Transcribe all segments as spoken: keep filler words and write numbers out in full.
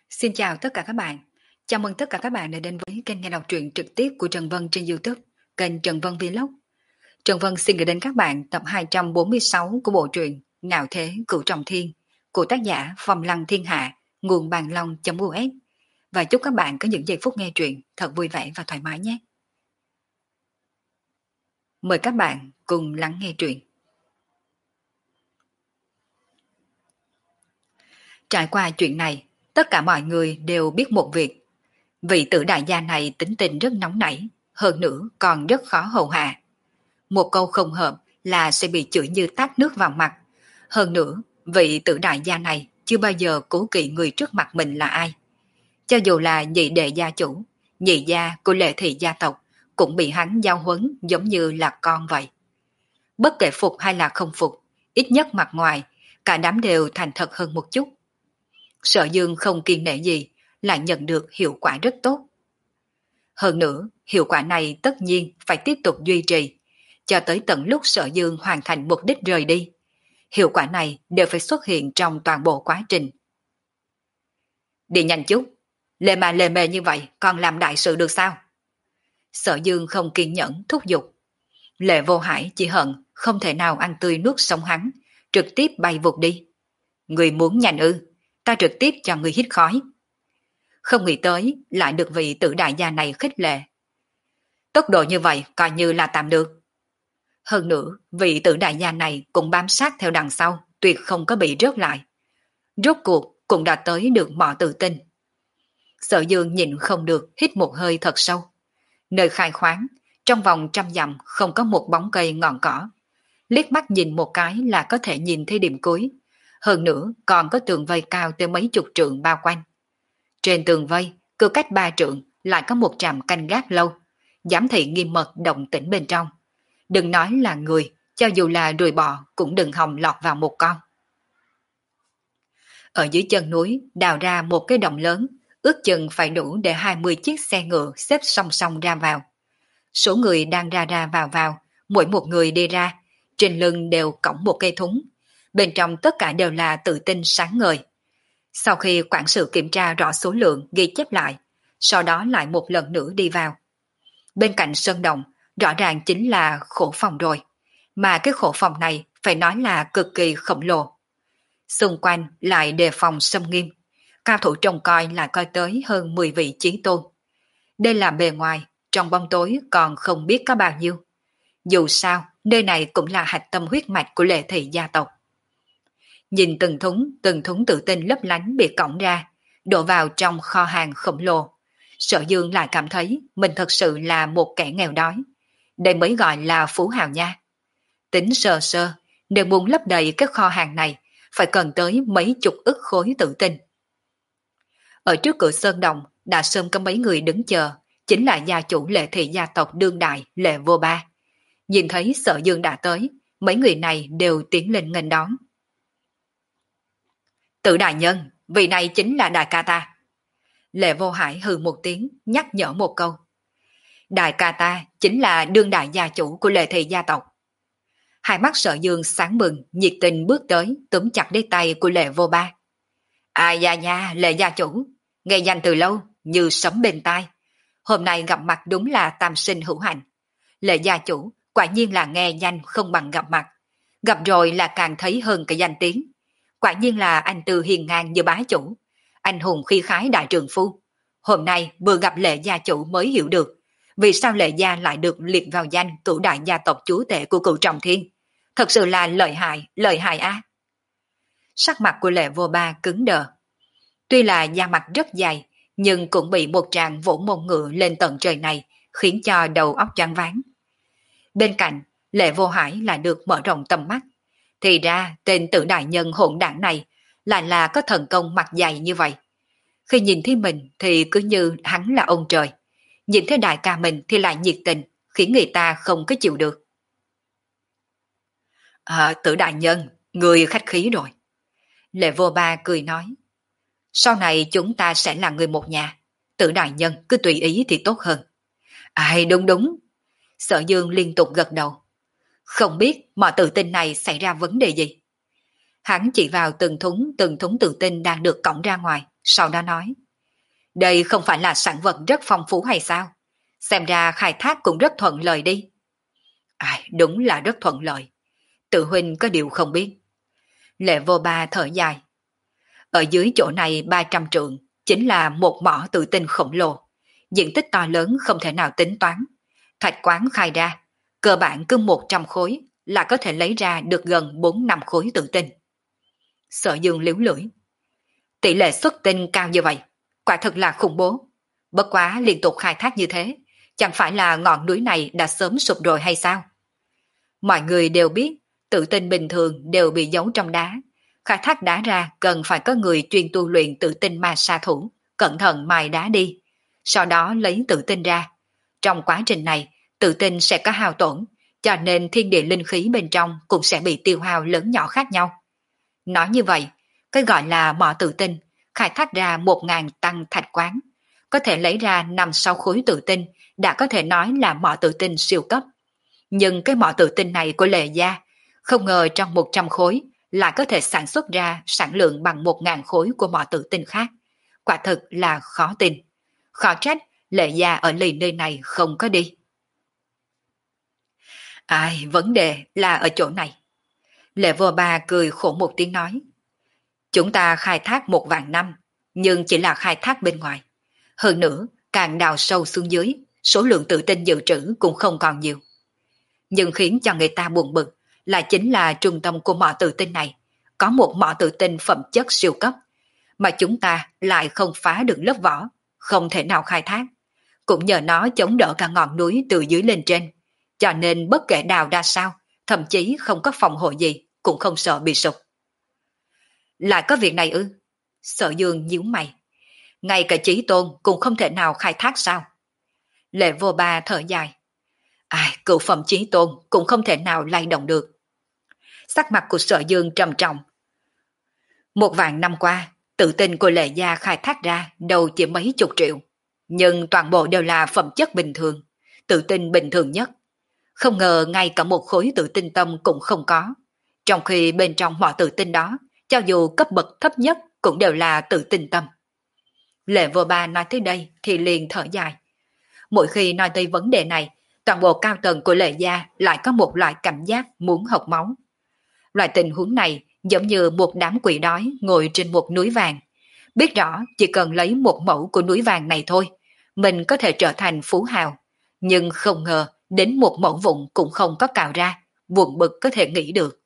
Xin chào tất cả các bạn. Chào mừng tất cả các bạn đã đến với kênh nghe đọc truyện trực tiếp của Trần Vân trên YouTube, kênh Trần Vân Vlog. Trần Vân xin gửi đến các bạn tập hai trăm bốn mươi sáu của bộ truyện Ngạo Thế Cửu Trọng Thiên của tác giả Phong Lăng Thiên Hạ, nguồn bàn long.us. Và chúc các bạn có những giây phút nghe truyện thật vui vẻ và thoải mái nhé. Mời các bạn cùng lắng nghe truyện. Trải qua chuyện này, tất cả mọi người đều biết một việc. Vị tử đại gia này tính tình rất nóng nảy, hơn nữa còn rất khó hầu hạ. Một câu không hợp là sẽ bị chửi như tát nước vào mặt. Hơn nữa, vị tử đại gia này chưa bao giờ cố kỵ người trước mặt mình là ai. Cho dù là nhị đệ gia chủ, nhị gia của Lệ Thị gia tộc cũng bị hắn giao huấn giống như là con vậy. Bất kể phục hay là không phục, ít nhất mặt ngoài, cả đám đều thành thật hơn một chút. Sở Dương không kiên nể gì, lại nhận được hiệu quả rất tốt. Hơn nữa, hiệu quả này tất nhiên phải tiếp tục duy trì, cho tới tận lúc Sở Dương hoàn thành mục đích rời đi. Hiệu quả này đều phải xuất hiện trong toàn bộ quá trình. Đi nhanh chút, lề mà lề mề như vậy còn làm đại sự được sao? Sở Dương không kiên nhẫn thúc giục. Lệ Vô Hải chỉ hận không thể nào ăn tươi nuốt sống hắn, trực tiếp bay vụt đi. Người muốn nhanh ư, ta trực tiếp cho người hít khói. Không nghĩ tới lại được vị tử đại gia này khích lệ. Tốc độ như vậy coi như là tạm được. Hơn nữa, vị tử đại gia này cũng bám sát theo đằng sau, tuyệt không có bị rớt lại. Rốt cuộc cũng đã tới được mỏ tự tin. Sở Dương nhìn không được, hít một hơi thật sâu. Nơi khai khoáng, trong vòng trăm dặm không có một bóng cây ngọn cỏ. Liếc mắt nhìn một cái là có thể nhìn thấy điểm cuối. Hơn nữa còn có tường vây cao tới mấy chục trượng bao quanh. Trên tường vây, cứ cách ba trượng lại có một trạm canh gác lâu, giám thị nghiêm mật động tĩnh bên trong. Đừng nói là người, cho dù là ruồi bò cũng đừng hòng lọt vào một con. Ở dưới chân núi đào ra một cái động lớn, ước chừng phải đủ để hai mươi chiếc xe ngựa xếp song song ra vào. Số người đang ra ra vào vào, mỗi một người đi ra, trên lưng đều cõng một cây thúng. Bên trong tất cả đều là tự tin sáng ngời. Sau khi quản sự kiểm tra rõ số lượng ghi chép lại, sau đó lại một lần nữa đi vào. Bên cạnh sơn động, rõ ràng chính là khổ phòng rồi. Mà cái khổ phòng này phải nói là cực kỳ khổng lồ. Xung quanh lại đề phòng xâm nghiêm. Cao thủ trông coi lại coi tới hơn mười vị chí tôn. Đây là bề ngoài, trong bóng tối còn không biết có bao nhiêu. Dù sao, nơi này cũng là hạch tâm huyết mạch của Lệ Thị gia tộc. Nhìn từng thúng, từng thúng tự tin lấp lánh bị cõng ra, đổ vào trong kho hàng khổng lồ. Sở Dương lại cảm thấy mình thật sự là một kẻ nghèo đói. Đây mới gọi là phú hào nha. Tính sơ sơ, nếu muốn lấp đầy cái kho hàng này, phải cần tới mấy chục ức khối tự tin. Ở trước cửa sơn động, đã sớm có mấy người đứng chờ, chính là gia chủ Lệ Thị gia tộc đương đại Lệ Vô Ba. Nhìn thấy Sở Dương đã tới, mấy người này đều tiến lên nghênh đón. Tự đại nhân, vị này chính là đại ca ta. Lệ Vô Hải hừ một tiếng, nhắc nhở một câu. Đại ca ta chính là đương đại gia chủ của Lệ Thị gia tộc. Hai mắt Sở Dương sáng mừng, nhiệt tình bước tới, túm chặt lấy tay của Lệ Vô Ba. Ai da nha, Lệ gia chủ, nghe danh từ lâu, như sấm bên tai. Hôm nay gặp mặt đúng là tam sinh hữu hạnh. Lệ gia chủ, quả nhiên là nghe danh không bằng gặp mặt. Gặp rồi là càng thấy hơn cái danh tiếng. Quả nhiên là anh tư hiền ngang như bá chủ. Anh hùng khi khái đại trường phu. Hôm nay vừa gặp Lệ gia chủ mới hiểu được vì sao Lệ gia lại được liệt vào danh cửu đại gia tộc chúa tể của Cửu Trọng Thiên. Thật sự là lợi hại, lợi hại á. Sắc mặt của Lệ Vô Ba cứng đờ. Tuy là da mặt rất dày, nhưng cũng bị một tràng vỗ mông ngựa lên tận trời này, khiến cho đầu óc choáng váng. Bên cạnh, Lệ Vô Hải lại được mở rộng tầm mắt. Thì ra tên tử đại nhân hỗn đảng này lại là có thần công mặt dày như vậy. Khi nhìn thấy mình thì cứ như hắn là ông trời. Nhìn thấy đại ca mình thì lại nhiệt tình, khiến người ta không có chịu được. À, tử đại nhân, người khách khí rồi. Lệ Vô Ba cười nói. Sau này chúng ta sẽ là người một nhà. Tử đại nhân cứ tùy ý thì tốt hơn. Ai đúng đúng. Sở Dương liên tục gật đầu. Không biết mọi tự tin này xảy ra vấn đề gì. Hắn chỉ vào từng thúng từng thúng tự tin đang được cõng ra ngoài, sau đó nói, đây không phải là sản vật rất phong phú hay sao? Xem ra khai thác cũng rất thuận lợi đi. Ai, đúng là rất thuận lợi. Tự huynh có điều không biết. Lệ Vô Ba thở dài. Ở dưới chỗ này ba trăm trượng, chính là một mỏ tự tinh khổng lồ. Diện tích to lớn không thể nào tính toán. Thạch quán khai ra, cơ bản cứ một trăm khối là có thể lấy ra được gần bốn năm khối tự tinh. Sở Dương liếu lưỡi. Tỷ lệ xuất tinh cao như vậy, quả thực là khủng bố. Bất quá liên tục khai thác như thế, chẳng phải là ngọn núi này đã sớm sụp rồi hay sao? Mọi người đều biết, tự tinh bình thường đều bị giấu trong đá. Khai thác đá ra cần phải có người chuyên tu luyện tự tinh ma sa thủ, cẩn thận mài đá đi. Sau đó lấy tự tinh ra. Trong quá trình này, tự tinh sẽ có hao tổn, cho nên thiên địa linh khí bên trong cũng sẽ bị tiêu hao lớn nhỏ khác nhau. Nói như vậy, cái gọi là mỏ tự tinh, khai thác ra một ngàn tăng thạch quán, có thể lấy ra năm sáu khối tự tinh, đã có thể nói là mỏ tự tinh siêu cấp. Nhưng cái mỏ tự tinh này của Lệ Gia, không ngờ trong một trăm khối lại có thể sản xuất ra sản lượng bằng một ngàn khối của mỏ tự tinh khác. Quả thực là khó tin. Khó trách Lệ Gia ở lì nơi này không có đi. Ai, vấn đề là ở chỗ này. Lệ Vô Ba cười khổ một tiếng nói. Chúng ta khai thác một vạn năm, nhưng chỉ là khai thác bên ngoài. Hơn nữa, càng đào sâu xuống dưới, số lượng tự tinh dự trữ cũng không còn nhiều. Nhưng khiến cho người ta buồn bực là chính là trung tâm của mỏ tự tinh này, có một mỏ tự tinh phẩm chất siêu cấp, mà chúng ta lại không phá được lớp vỏ, không thể nào khai thác. Cũng nhờ nó chống đỡ cả ngọn núi từ dưới lên trên, cho nên bất kể đào ra sao, thậm chí không có phòng hộ gì, cũng không sợ bị sụp. Lại có việc này ư? Sở Dương nhíu mày. Ngay cả Chí Tôn cũng không thể nào khai thác sao? Lệ Vô Ba thở dài. Ai, cựu phẩm Chí Tôn cũng không thể nào lay động được. Sắc mặt của Sở Dương trầm trọng. Một vạn năm qua, tự tin của Lệ Gia khai thác ra đâu chỉ mấy chục triệu, nhưng toàn bộ đều là phẩm chất bình thường, tự tin bình thường nhất. Không ngờ ngay cả một khối tự tinh tâm cũng không có, trong khi bên trong mọi tự tinh đó, cho dù cấp bậc thấp nhất cũng đều là tự tinh tâm. Lệ Vô Ba nói tới đây thì liền thở dài. Mỗi khi nói tới vấn đề này, toàn bộ cao tầng của Lệ Gia lại có một loại cảm giác muốn học máu. Loại tình huống này giống như một đám quỷ đói ngồi trên một núi vàng. Biết rõ chỉ cần lấy một mẫu của núi vàng này thôi, mình có thể trở thành phú hào. Nhưng không ngờ đến một mẫu vụn cũng không có cào ra, buồn bực có thể nghĩ được.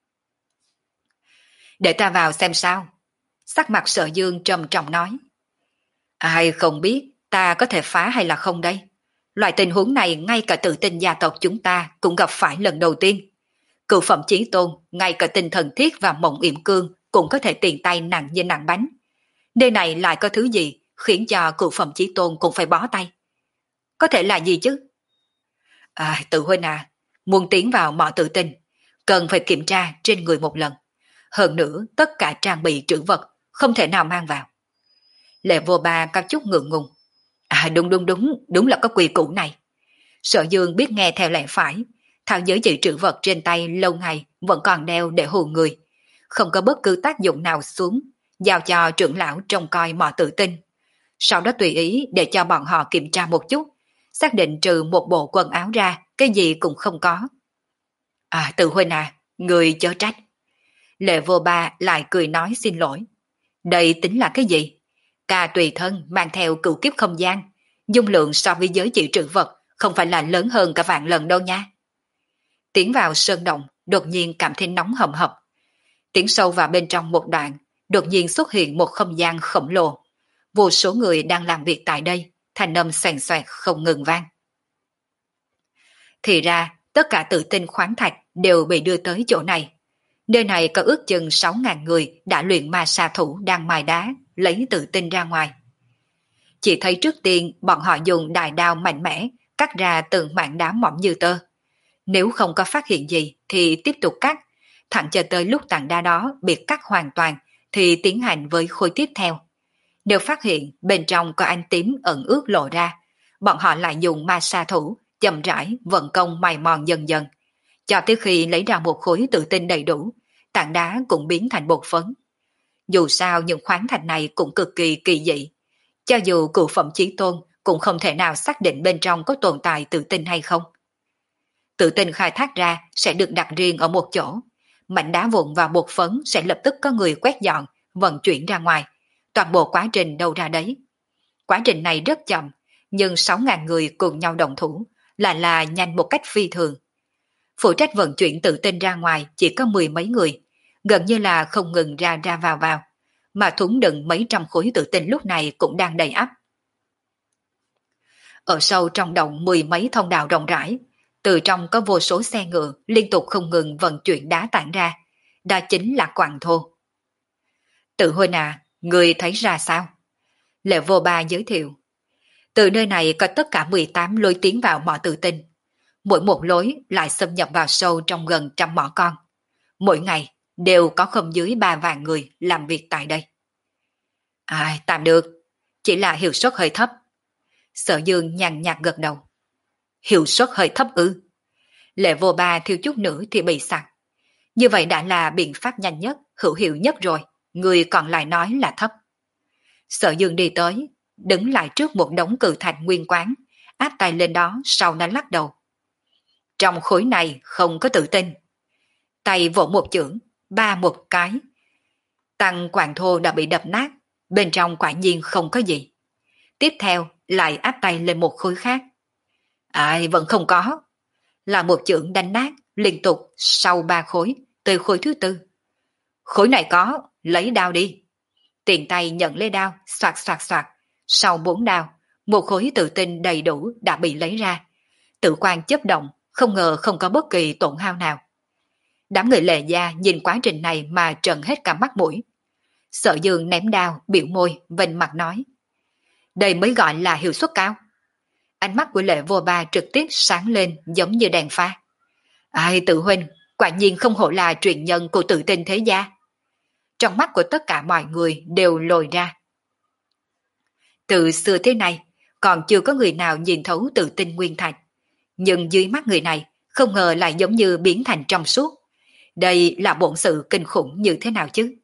Để ta vào xem sao. Sắc mặt Sở Dương trầm trọng nói. Ai không biết ta có thể phá hay là không đây? Loại tình huống này ngay cả tự tin gia tộc chúng ta cũng gặp phải lần đầu tiên. Cựu phẩm Chí Tôn, ngay cả tinh thần thiết và mộng yểm cương cũng có thể tiền tay nặng như nặng bánh. Nơi này lại có thứ gì khiến cho cựu phẩm Chí Tôn cũng phải bó tay? Có thể là gì chứ? À, tự huynh à, muốn tiến vào mỏ tự tin, cần phải kiểm tra trên người một lần. Hơn nữa, tất cả trang bị trữ vật không thể nào mang vào. Lệ Vô Ba có chút ngượng ngùng. À đúng đúng đúng, đúng là có quy củ này. Sở Dương biết nghe theo lẽ phải, thao giới dự trữ vật trên tay lâu ngày vẫn còn đeo để hù người. Không có bất cứ tác dụng nào xuống, giao cho trưởng lão trông coi mỏ tự tinh. Sau đó tùy ý để cho bọn họ kiểm tra một chút, xác định trừ một bộ quần áo ra, cái gì cũng không có. À tự huynh à, người chớ trách. Lệ Vô Ba lại cười nói xin lỗi. Đây tính là cái gì? Ca tùy thân mang theo cửu kiếp không gian, dung lượng so với giới chỉ trữ vật không phải là lớn hơn cả vạn lần đâu nha. Tiến vào sơn động, đột nhiên cảm thấy nóng hầm hập. Tiến sâu vào bên trong một đoạn, đột nhiên xuất hiện một không gian khổng lồ. Vô số người đang làm việc tại đây, thanh âm xoèn xoẹt không ngừng vang. Thì ra, tất cả tự tinh khoáng thạch đều bị đưa tới chỗ này. Nơi này có ước chừng sáu ngàn người đã luyện ma sa thủ đang mài đá, lấy tự tinh ra ngoài. Chỉ thấy trước tiên bọn họ dùng đại đao mạnh mẽ, cắt ra từng mảng đá mỏng như tơ. Nếu không có phát hiện gì thì tiếp tục cắt, thẳng cho tới lúc tảng đá đó bị cắt hoàn toàn thì tiến hành với khối tiếp theo. Nếu phát hiện bên trong có ánh tím ẩn ướt lộ ra, bọn họ lại dùng ma sa thủ chậm rãi vận công mài mòn dần dần, cho tới khi lấy ra một khối tự tinh đầy đủ, tảng đá cũng biến thành bột phấn. Dù sao những khoáng thạch này cũng cực kỳ kỳ dị. Cho dù cửu phẩm chí tôn cũng không thể nào xác định bên trong có tồn tại tự tinh hay không. Tự tinh khai thác ra sẽ được đặt riêng ở một chỗ. Mảnh đá vụn và bột phấn sẽ lập tức có người quét dọn, vận chuyển ra ngoài. Toàn bộ quá trình đâu ra đấy. Quá trình này rất chậm, nhưng sáu ngàn người cùng nhau đồng thủ là là nhanh một cách phi thường. Phụ trách vận chuyển tự tinh ra ngoài chỉ có mười mấy người, gần như là không ngừng ra ra vào vào, mà thúng đựng mấy trăm khối tự tinh lúc này cũng đang đầy ắp. Ở sâu trong động mười mấy thông đạo rộng rãi, từ trong có vô số xe ngựa liên tục không ngừng vận chuyển đá tản ra, đó chính là quặng thô. Tự huynh à, người thấy ra sao? Lệ Vô Ba giới thiệu. Từ nơi này có tất cả mười tám lối tiến vào mỏ tự tinh. Mỗi một lối lại xâm nhập vào sâu trong gần trăm mỏ con. Mỗi ngày đều có không dưới ba vạn người làm việc tại đây. Ai, tạm được, chỉ là hiệu suất hơi thấp. Sở Dương nhàn nhạt gật đầu. Hiệu suất hơi thấp ư? Lệ Vô Ba thiếu chút nữa thì bị sặc. Như vậy đã là biện pháp nhanh nhất, hữu hiệu nhất rồi, người còn lại nói là thấp. Sở Dương đi tới, đứng lại trước một đống cự thạch nguyên quán, áp tay lên đó sau nó lắc đầu. Trong khối này không có tự tin. Tay vỗ một chưởng, ba một cái. Tăng quạng thô đã bị đập nát, bên trong quả nhiên không có gì. Tiếp theo lại áp tay lên một khối khác. Ai vẫn không có. Là một chưởng đánh nát liên tục sau ba khối, từ khối thứ tư. Khối này có, lấy đao đi. Tiền tay nhận lấy đao, soạt soạt soạt. Sau bốn đao, một khối tự tinh đầy đủ đã bị lấy ra. Tự quan chớp động, không ngờ không có bất kỳ tổn hao nào. Đám người Lệ Gia nhìn quá trình này mà trợn hết cả mắt mũi. Sở Dương ném đao, biểu môi, vênh mặt nói. Đây mới gọi là hiệu suất cao. Ánh mắt của Lệ Vô Ba trực tiếp sáng lên giống như đèn pha. Ai tự huynh, quả nhiên không hổ là truyền nhân của tự tinh thế gia. Trong mắt của tất cả mọi người đều lồi ra. Từ xưa thế này, còn chưa có người nào nhìn thấu tự tinh nguyên thạch. Nhưng dưới mắt người này, không ngờ lại giống như biến thành trong suốt. Đây là bổn sự kinh khủng như thế nào chứ?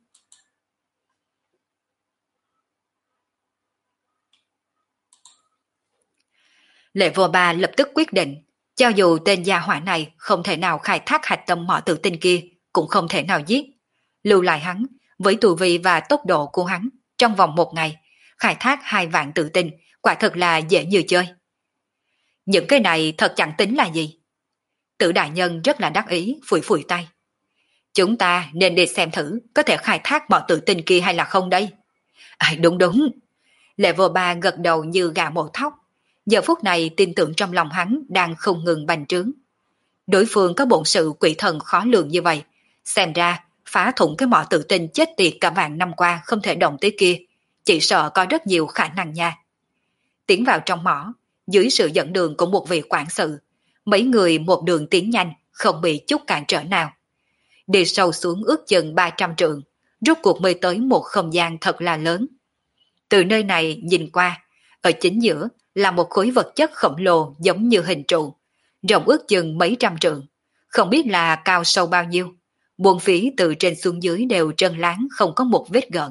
Lệ Vô Ba lập tức quyết định, cho dù tên gia hỏa này không thể nào khai thác hạch tâm mỏ tự tinh kia, cũng không thể nào giết. Lưu lại hắn, với tu vi và tốc độ của hắn, trong vòng một ngày, khai thác hai vạn tự tinh, quả thật là dễ như chơi. Những cái này thật chẳng tính là gì. Tử đại nhân rất là đắc ý, phủi phủi tay. Chúng ta nên đi xem thử có thể khai thác mỏ tự tinh kia hay là không đây. À, đúng đúng. Lệ Vô Ba gật đầu như gà mổ thóc. Giờ phút này tin tưởng trong lòng hắn đang không ngừng bành trướng. Đối phương có bổn sự quỷ thần khó lường như vậy. Xem ra phá thủng cái mỏ tự tinh chết tiệt cả vạn năm qua không thể động tới kia. Chỉ sợ có rất nhiều khả năng nha. Tiến vào trong mỏ, dưới sự dẫn đường của một vị quản sự, mấy người một đường tiến nhanh, không bị chút cản trở nào. Đi sâu xuống ước chừng ba trăm trượng, rốt cuộc mới tới một không gian thật là lớn. Từ nơi này nhìn qua, ở chính giữa là một khối vật chất khổng lồ giống như hình trụ, rộng ước chừng mấy trăm trượng, không biết là cao sâu bao nhiêu. Buông phí từ trên xuống dưới đều trơn láng không có một vết gợn.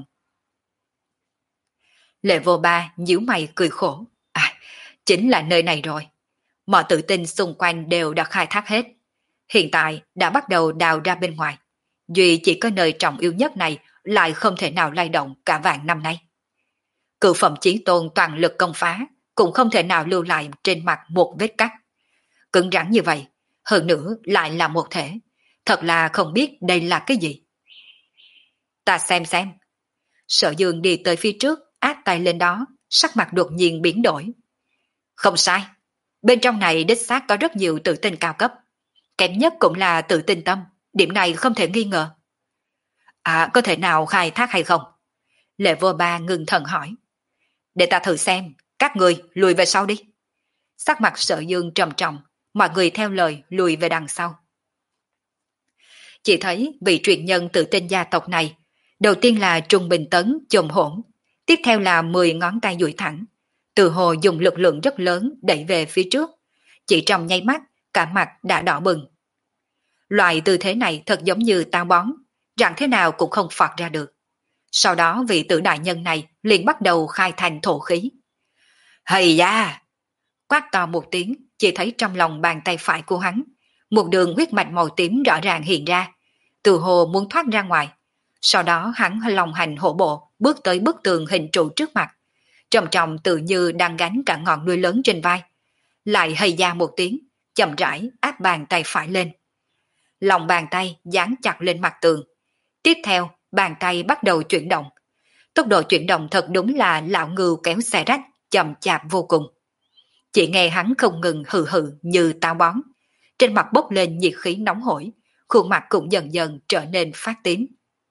Lệ Vô Ba nhíu mày cười khổ. À, chính là nơi này rồi. Mọi tự tin xung quanh đều đã khai thác hết. Hiện tại đã bắt đầu đào ra bên ngoài. Duy chỉ có nơi trọng yếu nhất này lại không thể nào lay động cả vạn năm nay. Cự phẩm chí tôn toàn lực công phá, cũng không thể nào lưu lại trên mặt một vết cắt. Cứng rắn như vậy, hơn nữa lại là một thể. Thật là không biết đây là cái gì. Ta xem xem. Sở Dương đi tới phía trước, áp tay lên đó, sắc mặt đột nhiên biến đổi. Không sai. Bên trong này đích xác có rất nhiều tự tin cao cấp. Kém nhất cũng là tự tin tâm, điểm này không thể nghi ngờ. À, có thể nào khai thác hay không? Lệ Vô Ba ngừng thần hỏi. Để ta thử xem, các người lùi về sau đi. Sắc mặt Sở Dương trầm trọng, mọi người theo lời lùi về đằng sau. Chỉ thấy vị truyền nhân tự tin gia tộc này, đầu tiên là Trung Bình Tấn chồm hổn, tiếp theo là mười ngón tay duỗi thẳng, từ hồ dùng lực lượng rất lớn đẩy về phía trước, chỉ trong nháy mắt cả mặt đã đỏ bừng. Loại tư thế này thật giống như táo bón, rằng thế nào cũng không phọt ra được. Sau đó vị tử đại nhân này liền bắt đầu khai thành thổ khí. Hầy da! Quát to một tiếng, chỉ thấy trong lòng bàn tay phải của hắn, một đường huyết mạch màu tím rõ ràng hiện ra, từ hồ muốn thoát ra ngoài. Sau đó hắn lòng hành hổ bộ, bước tới bức tường hình trụ trước mặt, trầm trọng tự như đang gánh cả ngọn núi lớn trên vai. Lại hầy da một tiếng, chậm rãi áp bàn tay phải lên. Lòng bàn tay dán chặt lên mặt tường. Tiếp theo, bàn tay bắt đầu chuyển động. Tốc độ chuyển động thật đúng là lão ngưu kéo xe rách, chậm chạp vô cùng. Chỉ nghe hắn không ngừng hừ hừ như táo bón. Trên mặt bốc lên nhiệt khí nóng hổi, khuôn mặt cũng dần dần trở nên phát tím.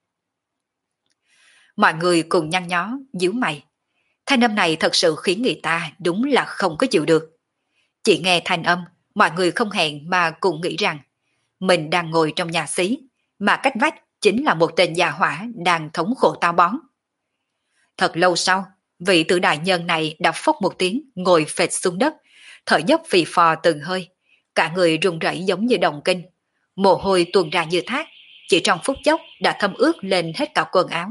Mọi người cùng nhăn nhó, nhíu mày. Thanh âm này thật sự khiến người ta đúng là không có chịu được. Chỉ nghe thanh âm, mọi người không hẹn mà cùng nghĩ rằng mình đang ngồi trong nhà xí, mà cách vách chính là một tên già hỏa đang thống khổ táo bón. Thật lâu sau, vị tử đại nhân này đã phốc một tiếng ngồi phệt xuống đất, thở dốc phì phò từng hơi, cả người run rẩy giống như động kinh, mồ hôi tuôn ra như thác, chỉ trong phút chốc đã thấm ướt lên hết cả quần áo.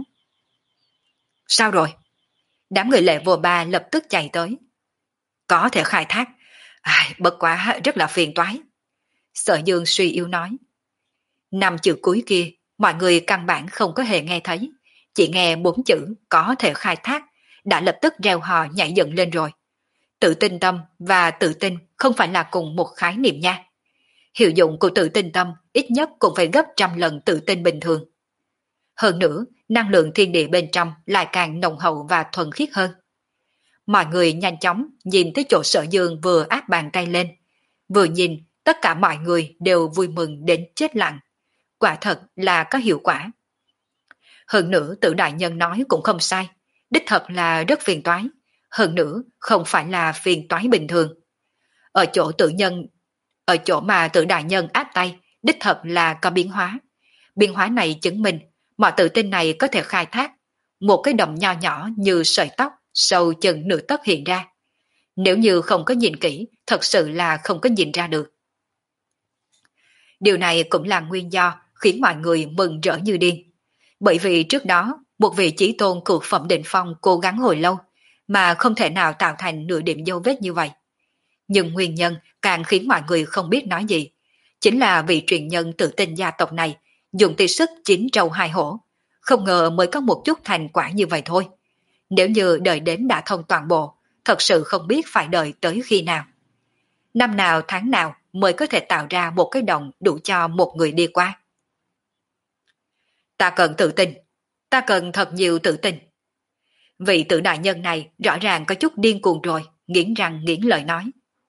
Sao rồi? Đám người Lệ Vô Ba lập tức chạy tới. Có thể khai thác, à, bất quá rất là phiền toái. Sở Dương suy yếu nói. Năm chữ cuối kia, mọi người căn bản không có hề nghe thấy, chỉ nghe bốn chữ có thể khai thác, đã lập tức reo hò nhảy dựng lên rồi. Tự tin tâm và tự tin không phải là cùng một khái niệm nha. Hiệu dụng của tự tin tâm ít nhất cũng phải gấp trăm lần tự tin bình thường. Hơn nữa, năng lượng thiên địa bên trong lại càng nồng hậu và thuần khiết hơn. Mọi người nhanh chóng nhìn tới chỗ Sở Dương vừa áp bàn tay lên. Vừa nhìn, tất cả mọi người đều vui mừng đến chết lặng. Quả thật là có hiệu quả. Hơn nữa Tử đại nhân nói cũng không sai. Đích thật là rất phiền toái. Hơn nữa không phải là phiền toái bình thường. Ở chỗ tự nhân, ở chỗ mà Tử đại nhân áp tay, đích thật là có biến hóa. Biến hóa này chứng minh mọi tự tin này có thể khai thác. Một cái động nho nhỏ như sợi tóc, sâu chừng nửa tấc hiện ra. Nếu như không có nhìn kỹ, thật sự là không có nhìn ra được. Điều này cũng là nguyên do khiến mọi người mừng rỡ như điên. Bởi vì trước đó, một vị chí tôn cực phẩm đỉnh phong cố gắng hồi lâu, mà không thể nào tạo thành nửa điểm dấu vết như vậy. Nhưng nguyên nhân càng khiến mọi người không biết nói gì, chính là vị truyền nhân tự tin gia tộc này dùng tỷ sức chín trâu hai hổ, không ngờ mới có một chút thành quả như vậy thôi. Nếu như đợi đến đã thông toàn bộ, thật sự không biết phải đợi tới khi nào. Năm nào tháng nào mới có thể tạo ra một cái động đủ cho một người đi qua. Ta cần tự tin, ta cần thật nhiều tự tin. Vị Tử đại nhân này rõ ràng có chút điên cuồng rồi, nghiến răng nghiến lợi nói.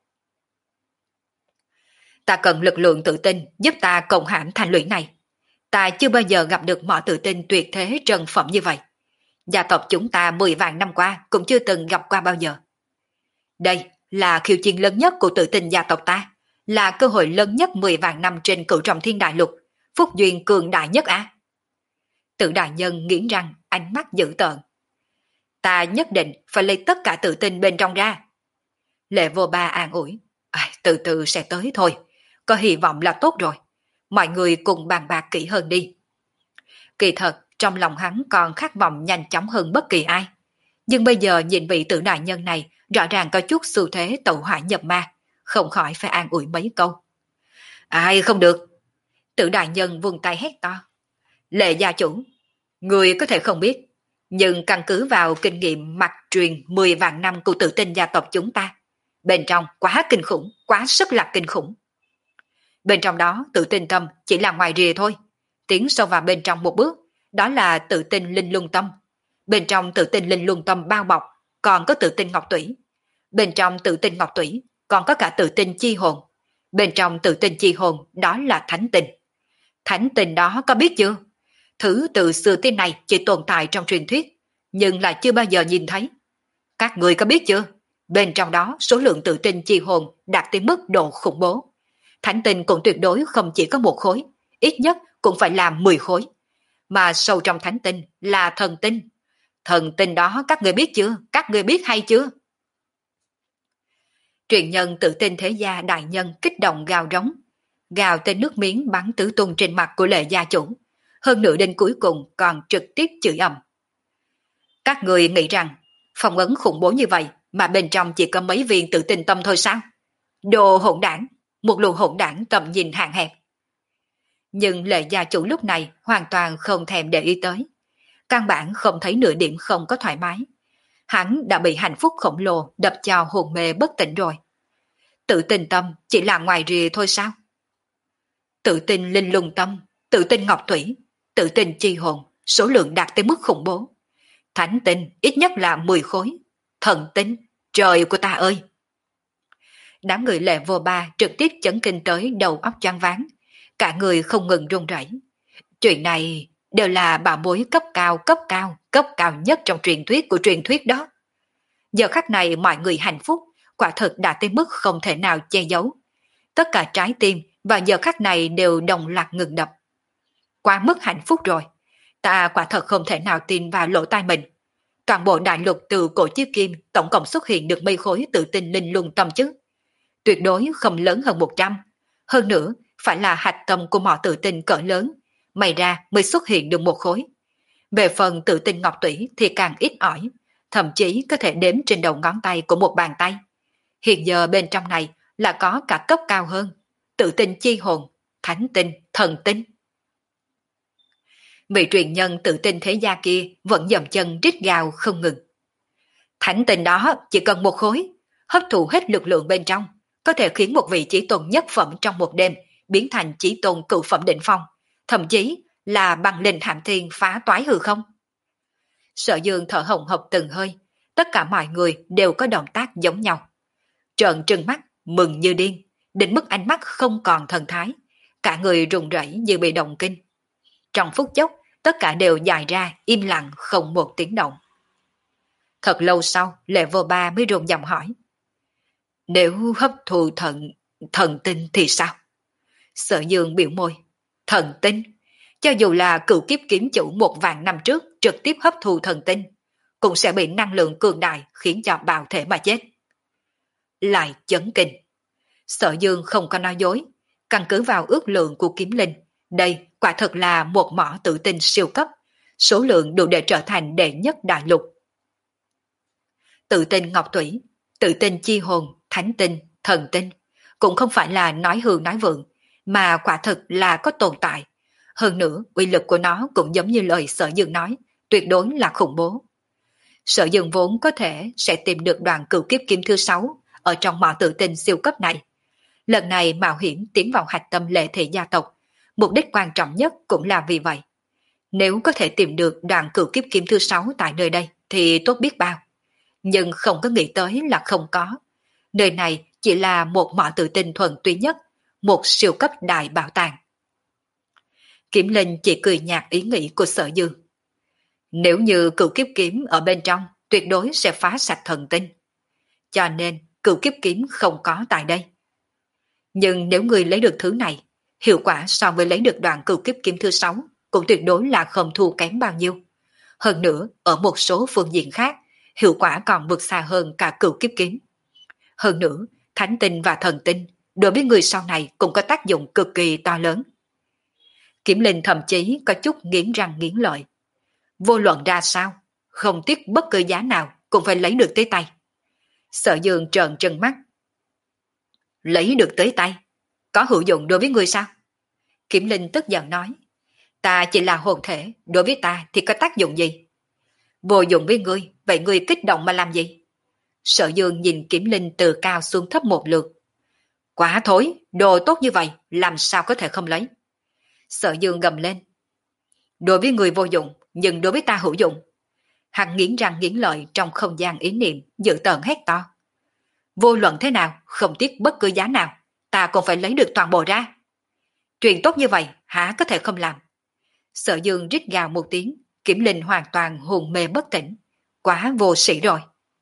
Ta cần lực lượng tự tin giúp ta cộng hãm thành lũy này. Ta chưa bao giờ gặp được mỏ tự tin tuyệt thế trần phẩm như vậy. Gia tộc chúng ta mười vạn năm qua cũng chưa từng gặp qua bao giờ. Đây là khiêu chiến lớn nhất của tự tin gia tộc ta, là cơ hội lớn nhất mười vạn năm trên cửu trọng thiên đại lục, phúc duyên cường đại nhất á. Tử đại nhân nghiến răng, ánh mắt dữ tợn. Ta nhất định phải lấy tất cả tự tin bên trong ra. Lệ Vô Ba an ủi. À, từ từ sẽ tới thôi, có hy vọng là tốt rồi. Mọi người cùng bàn bạc kỹ hơn đi. Kỳ thật, trong lòng hắn còn khát vọng nhanh chóng hơn bất kỳ ai. Nhưng bây giờ nhìn vị Tử đại nhân này rõ ràng có chút xu thế tẩu hỏa nhập ma, không khỏi phải an ủi mấy câu. Ai không được. Tử đại nhân vung tay hét to. Lệ gia chủ, người có thể không biết, nhưng căn cứ vào kinh nghiệm mặt truyền mười vạn năm của tự tin gia tộc chúng ta, bên trong quá kinh khủng, quá sức là kinh khủng. Bên trong đó tự tin tâm chỉ là ngoài rìa thôi. Tiến sâu vào bên trong một bước, đó là tự tin linh lung tâm. Bên trong tự tin linh lung tâm bao bọc, còn có tự tin ngọc tủy. Bên trong tự tin ngọc tủy, còn có cả tự tin chi hồn. Bên trong tự tin chi hồn, đó là thánh tình. Thánh tình đó có biết chưa? Thứ từ xưa tới nay chỉ tồn tại trong truyền thuyết, nhưng là chưa bao giờ nhìn thấy. Các người có biết chưa? Bên trong đó số lượng tự tin chi hồn đạt tới mức độ khủng bố. Thánh tình cũng tuyệt đối không chỉ có một khối, ít nhất cũng phải là mười khối. Mà sâu trong thánh tinh là thần tinh. Thần tinh đó các người biết chưa? Các người biết hay chưa? Truyền nhân tự tin thế gia đại nhân kích động gào rống. Gào tên nước miếng bắn tứ tung trên mặt của Lệ gia chủ. Hơn nữa đến cuối cùng còn trực tiếp chửi ầm. Các người nghĩ rằng phong ấn khủng bố như vậy mà bên trong chỉ có mấy viên tự tin tâm thôi sao? Đồ hỗn đảng, một luồng hỗn đảng tầm nhìn hạn hẹp. Nhưng Lệ gia chủ lúc này hoàn toàn không thèm để ý tới. Căn bản không thấy nửa điểm không có thoải mái. Hắn đã bị hạnh phúc khổng lồ đập cho hồn mê bất tỉnh rồi. Tự tin tâm chỉ là ngoài rìa thôi sao? Tự tin linh lung tâm, tự tin ngọc thủy, tự tin chi hồn, số lượng đạt tới mức khủng bố. Thánh tinh ít nhất là mười khối. Thần tinh, trời của ta ơi! Đám người Lệ Vô Ba trực tiếp chấn kinh tới đầu óc choáng váng, cả người không ngừng run rẩy. Chuyện này đều là bảo bối cấp cao, cấp cao, cấp cao nhất trong truyền thuyết của truyền thuyết đó. Giờ khắc này mọi người hạnh phúc, quả thực đã tới mức không thể nào che giấu. Tất cả trái tim vào giờ khắc này đều đồng loạt ngừng đập. Quá mức hạnh phúc rồi, ta quả thật không thể nào tin vào lỗ tai mình. Toàn bộ đại lục từ cổ chí kim tổng cộng xuất hiện được mấy khối tự tin linh luân tâm chứ. Tuyệt đối không lớn hơn một trăm. Hơn nữa, phải là hạch tâm của mọi tự tin cỡ lớn, may ra mới xuất hiện được một khối. Về phần tự tin ngọc tủy thì càng ít ỏi, thậm chí có thể đếm trên đầu ngón tay của một bàn tay. Hiện giờ bên trong này là có cả cấp cao hơn, tự tin chi hồn, thánh tinh, thần tinh. Vị truyền nhân tự tin thế gia kia vẫn dậm chân rít gào không ngừng. Thánh tinh đó chỉ cần một khối, hấp thụ hết lực lượng bên trong, có thể khiến một vị chí tôn nhất phẩm trong một đêm biến thành chí tôn cửu phẩm đỉnh phong, thậm chí là bằng linh hàm thiên phá toái hư không. Sở Dương thở hồng hộc từng hơi, tất cả mọi người đều có động tác giống nhau. Trợn trừng mắt, mừng như điên, đến mức ánh mắt không còn thần thái, cả người run rẩy như bị động kinh. Trong phút chốc, tất cả đều dài ra, im lặng không một tiếng động. Thật lâu sau, Lệ Vô Ba mới run giọng hỏi. Nếu hấp thụ thần, thần tinh thì sao? Sở Dương biểu môi. Thần tinh? Cho dù là cựu kiếp kiếm chủ một vạn năm trước trực tiếp hấp thụ thần tinh, cũng sẽ bị năng lượng cường đại khiến cho bạo thể mà chết. Lại chấn kinh. Sở Dương không có nói dối, căn cứ vào ước lượng của kiếm linh, đây quả thật là một mỏ tự tin siêu cấp, số lượng đủ để trở thành đệ nhất đại lục. Tự tin ngọc thủy, tự tin chi hồn, thánh tinh, thần tinh, cũng không phải là nói hư nói vượng, mà quả thực là có tồn tại. Hơn nữa, uy lực của nó cũng giống như lời Sở Dương nói, tuyệt đối là khủng bố. Sở Dương vốn có thể sẽ tìm được đoàn cửu kiếp kiếm thứ sáu ở trong mỏ tự tin siêu cấp này. Lần này mạo hiểm tiến vào hạch tâm Lệ Thị gia tộc, mục đích quan trọng nhất cũng là vì vậy. Nếu có thể tìm được đoàn cửu kiếp kiếm thứ sáu tại nơi đây thì tốt biết bao. Nhưng không có nghĩ tới là không có. Nơi này chỉ là một mỏ tự tin thuần túy nhất, một siêu cấp đại bảo tàng. Kiếm Linh chỉ cười nhạt ý nghĩ của Sở Dương. Nếu như cửu kiếp kiếm ở bên trong, tuyệt đối sẽ phá sạch thần tinh. Cho nên cửu kiếp kiếm không có tại đây. Nhưng nếu người lấy được thứ này, hiệu quả so với lấy được đoạn cửu kiếp kiếm thứ sáu cũng tuyệt đối là không thua kém bao nhiêu. Hơn nữa, ở một số phương diện khác, hiệu quả còn vượt xa hơn cả cửu kiếp kiếm. Hơn nữa, thánh tinh và thần tinh đối với người sau này cũng có tác dụng cực kỳ to lớn. Kiếm Linh thậm chí có chút nghiến răng nghiến lợi. Vô luận ra sao, không tiếc bất cứ giá nào cũng phải lấy được tới tay. Sở Dương trợn trừng mắt. Lấy được tới tay? Có hữu dụng đối với người sao? Kiếm Linh tức giận nói. Ta chỉ là hồn thể, đối với ta thì có tác dụng gì? Vô dụng với ngươi, vậy ngươi kích động mà làm gì? Sở Dương nhìn Kiếm Linh từ cao xuống thấp một lượt. Quá thối, đồ tốt như vậy, làm sao có thể không lấy? Sở Dương gầm lên. Đối với người vô dụng, nhưng đối với ta hữu dụng. Hắn nghiến răng nghiến lợi trong không gian ý niệm, dự tợn hét to. Vô luận thế nào, không tiếc bất cứ giá nào, ta cũng phải lấy được toàn bộ ra. Chuyện tốt như vậy, há có thể không làm? Sở Dương rít gào một tiếng, Kiếm Linh hoàn toàn hồn mê bất tỉnh. Quá vô sĩ rồi.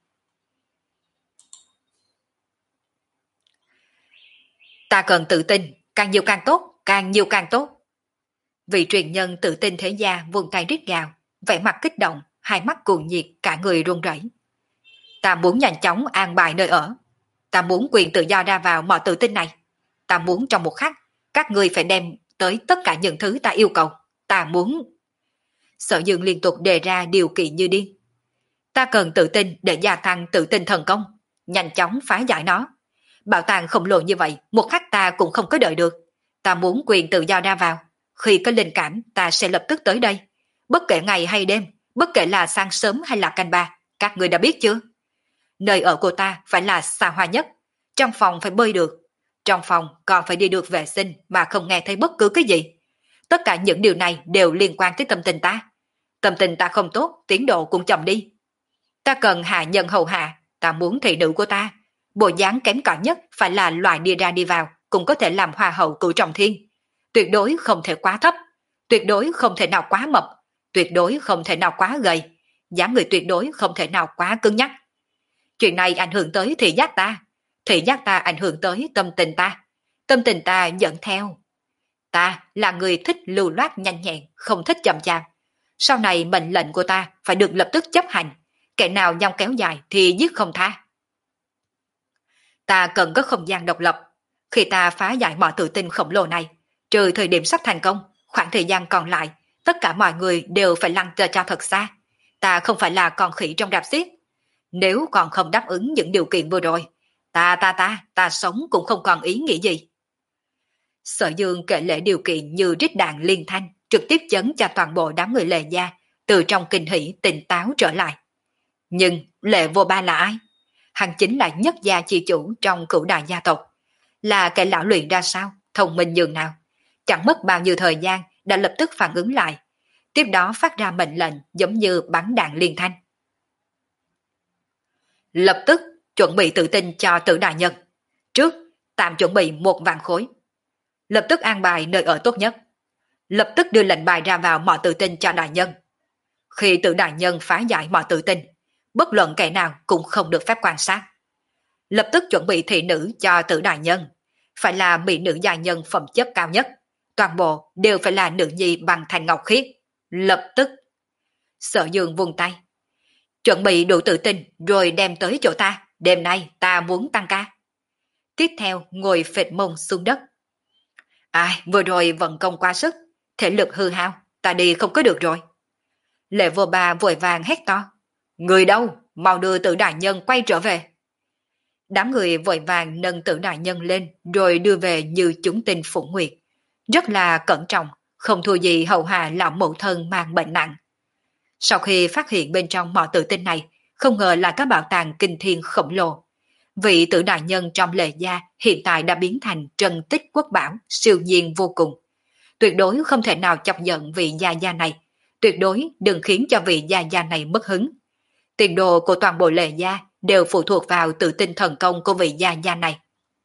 Ta cần tự tin, càng nhiều càng tốt, càng nhiều càng tốt. Vị truyền nhân tự tin thế gia vươn tay rít gào, vẻ mặt kích động, hai mắt cuồng nhiệt, cả người run rẩy. Ta muốn nhanh chóng an bài nơi ở. Ta muốn quyền tự do ra vào mọi tự tin này. Ta muốn trong một khắc, các ngươi phải đem tới tất cả những thứ ta yêu cầu. Ta muốn... Sở Dương liên tục đề ra điều kiện như điên. Ta cần tự tin để gia tăng tự tin thần công, nhanh chóng phá giải nó. Bảo tàng khổng lồ như vậy, một khắc ta cũng không có đợi được. Ta muốn quyền tự do ra vào. Khi có linh cảm, ta sẽ lập tức tới đây. Bất kể ngày hay đêm, bất kể là sáng sớm hay là canh ba, các người đã biết chưa? Nơi ở của ta phải là xa hoa nhất. Trong phòng phải bơi được. Trong phòng còn phải đi được vệ sinh mà không nghe thấy bất cứ cái gì. Tất cả những điều này đều liên quan tới tâm tình ta. Tâm tình ta không tốt, tiến độ cũng chậm đi. Ta cần hạ nhân hầu hạ, ta muốn thị nữ của ta. Bộ dáng kém cỏi nhất phải là loại đi ra đi vào, cũng có thể làm hoa hậu cửu trọng thiên. Tuyệt đối không thể quá thấp, tuyệt đối không thể nào quá mập, tuyệt đối không thể nào quá gầy, dáng người tuyệt đối không thể nào quá cứng nhắc. Chuyện này ảnh hưởng tới thị giác ta, thị giác ta ảnh hưởng tới tâm tình ta, tâm tình ta dẫn theo. Ta là người thích lưu loát nhanh nhẹn, không thích chậm chạp. Sau này mệnh lệnh của ta phải được lập tức chấp hành, kẻ nào nhong kéo dài thì giết không tha. Ta cần có không gian độc lập. Khi ta phá giải mọi tự tin khổng lồ này, trừ thời điểm sắp thành công, khoảng thời gian còn lại, tất cả mọi người đều phải lăn cho thật xa. Ta không phải là con khỉ trong rạp xiếc. Nếu còn không đáp ứng những điều kiện vừa rồi, ta ta ta, ta sống cũng không còn ý nghĩa gì. Sở Dương kể lễ điều kiện như rít đạn liên thanh, trực tiếp chấn cho toàn bộ đám người Lệ gia, từ trong kinh hỉ tỉnh táo trở lại. Nhưng Lệ Vô Ba là ai? Hắn chính là nhất gia chi chủ trong cửu đại gia tộc. Là kẻ lão luyện ra sao, thông minh nhường nào. Chẳng mất bao nhiêu thời gian đã lập tức phản ứng lại. Tiếp đó phát ra mệnh lệnh giống như bắn đạn liên thanh. Lập tức chuẩn bị tự tin cho Tử đại nhân. Trước, tạm chuẩn bị một vạn khối. Lập tức an bài nơi ở tốt nhất. Lập tức đưa lệnh bài ra vào mọi tự tin cho đại nhân. Khi Tử đại nhân phá giải mọi tự tin, bất luận kẻ nào cũng không được phép quan sát. Lập tức chuẩn bị thị nữ cho Tử đại nhân. Phải là mỹ nữ gia nhân phẩm chất cao nhất. Toàn bộ đều phải là nữ nhi bằng thành ngọc khiết. Lập tức. Sở Dương vung tay. Chuẩn bị đủ tự tin rồi đem tới chỗ ta. Đêm nay ta muốn tăng ca. Tiếp theo ngồi phệt mông xuống đất. Ai, vừa rồi vận công quá sức. Thể lực hư hao. Ta đi không có được rồi. Lệ Vô Ba vội vàng hét to. Người đâu? Mau đưa Tử đại nhân quay trở về. Đám người vội vàng nâng Tử đại nhân lên rồi đưa về như chúng tinh phụng nguyệt. Rất là cẩn trọng, không thua gì hầu hạ lão mẫu thân mang bệnh nặng. Sau khi phát hiện bên trong mọi tự tin này, không ngờ là các bảo tàng kinh thiên khổng lồ. Vị Tử đại nhân trong Lệ gia hiện tại đã biến thành trân tích quốc bảo, siêu nhiên vô cùng. Tuyệt đối không thể nào chọc giận vị gia gia này, tuyệt đối đừng khiến cho vị gia gia này mất hứng. Tiền đồ của toàn bộ Lệ gia đều phụ thuộc vào tự tin thần công của vị gia gia này.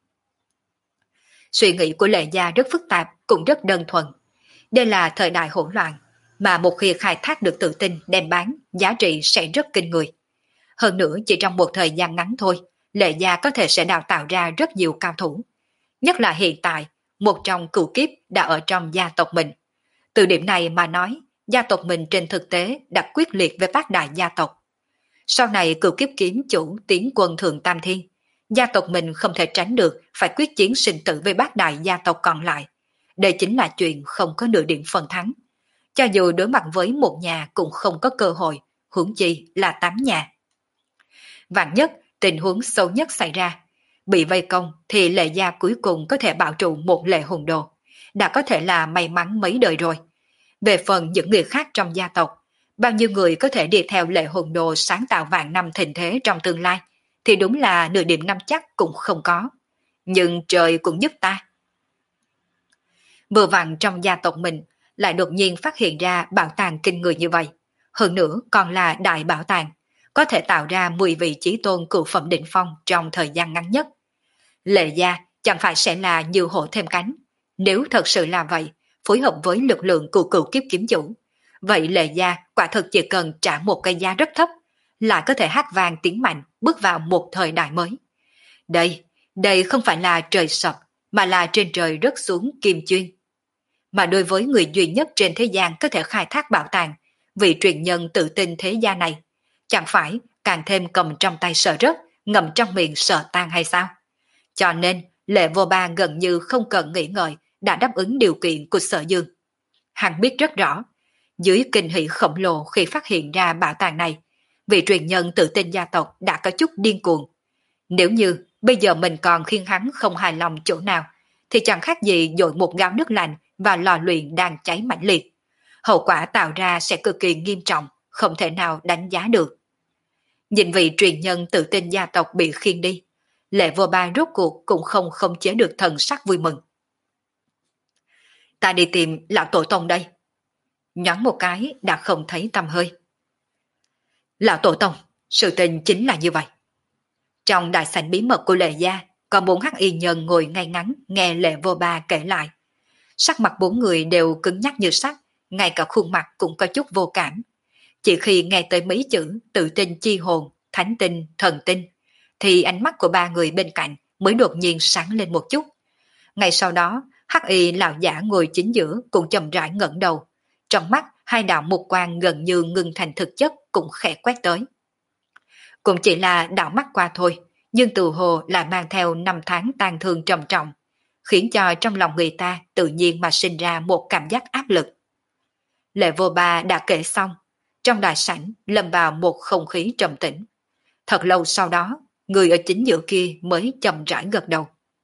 Suy nghĩ của Lệ gia rất phức tạp, cũng rất đơn thuần. Đây là thời đại hỗn loạn, mà một khi khai thác được tự tin đem bán, giá trị sẽ rất kinh người. Hơn nữa chỉ trong một thời gian ngắn thôi, Lệ gia có thể sẽ đào tạo ra rất nhiều cao thủ. Nhất là hiện tại, một trong cửu kiếp đã ở trong gia tộc mình. Từ điểm này mà nói, gia tộc mình trên thực tế đã quyết liệt với bát đại gia tộc. Sau này cửu kiếp kiếm chủ tiến quân thượng tam thiên, gia tộc mình không thể tránh được phải quyết chiến sinh tử với bát đại gia tộc còn lại. Đây chính là chuyện không có nửa điểm phần thắng. Cho dù đối mặt với một nhà cũng không có cơ hội, huống chi là tám nhà. Vạn nhất, tình huống xấu nhất xảy ra. Bị vây công thì Lệ gia cuối cùng có thể bảo trụ một Lệ hùng đồ. Đã có thể là may mắn mấy đời rồi. Về phần những người khác trong gia tộc, bao nhiêu người có thể đi theo Lệ hùng đồ sáng tạo vạn năm thịnh thế trong tương lai, thì đúng là nửa điểm năm chắc cũng không có. Nhưng trời cũng giúp ta. Vừa vặn trong gia tộc mình lại đột nhiên phát hiện ra bảo tàng kinh người như vậy. Hơn nữa còn là đại bảo tàng, có thể tạo ra mười vị chí tôn cửu phẩm đỉnh phong trong thời gian ngắn nhất. Lệ gia chẳng phải sẽ là như hổ thêm cánh. Nếu thật sự là vậy, phối hợp với lực lượng của cửu kiếp kiếm chủ, vậy Lệ gia quả thực chỉ cần trả một cái giá rất thấp, lại có thể hát vang tiếng mạnh bước vào một thời đại mới. Đây, đây không phải là trời sập, mà là trên trời rớt xuống kim chuyên. Mà đối với người duy nhất trên thế gian có thể khai thác bảo tàng, vị truyền nhân tự tin thế gia này, chẳng phải càng thêm cầm trong tay sợ rớt, ngậm trong miệng sợ tan hay sao? Cho nên, Lệ Vô Ba gần như không cần nghĩ ngợi đã đáp ứng điều kiện của Sở Dương. Hắn biết rất rõ, dưới kinh hỉ khổng lồ khi phát hiện ra bảo tàng này, vị truyền nhân tự tin gia tộc đã có chút điên cuồng. Nếu như bây giờ mình còn khiến hắn không hài lòng chỗ nào, thì chẳng khác gì dội một gáo nước lạnh và lò luyện đang cháy mãnh liệt. Hậu quả tạo ra sẽ cực kỳ nghiêm trọng, không thể nào đánh giá được. Nhìn vị truyền nhân tự tin gia tộc bị khiêng đi, Lệ Vô Ba rốt cuộc cũng không khống chế được thần sắc vui mừng. Ta đi tìm lão tổ tông đây. Nhoáng một cái đã không thấy tăm hơi. Lão tổ tông, sự tình chính là như vậy. Trong đại sảnh bí mật của Lệ gia, có bốn hắc y nhân ngồi ngay ngắn nghe Lệ Vô Ba kể lại. Sắc mặt bốn người đều cứng nhắc như sắt, ngay cả khuôn mặt cũng có chút vô cảm. Chỉ khi nghe tới mấy chữ tự tin chi hồn, thánh tinh, thần tinh, thì ánh mắt của ba người bên cạnh mới đột nhiên sáng lên một chút. Ngay sau đó, hắc y lão giả ngồi chính giữa cũng chậm rãi ngẩng đầu. Trong mắt, hai đạo mục quang gần như ngừng thành thực chất cũng khẽ quét tới. Cũng chỉ là đạo mắt qua thôi, nhưng từ hồ lại mang theo năm tháng tàn thương trầm trọng, khiến cho trong lòng người ta tự nhiên mà sinh ra một cảm giác áp lực. Lệ Vô Ba đã kể xong, trong đại sảnh lâm vào một không khí trầm tĩnh. Thật lâu sau đó, người ở chính giữa kia mới chậm rãi gật đầu.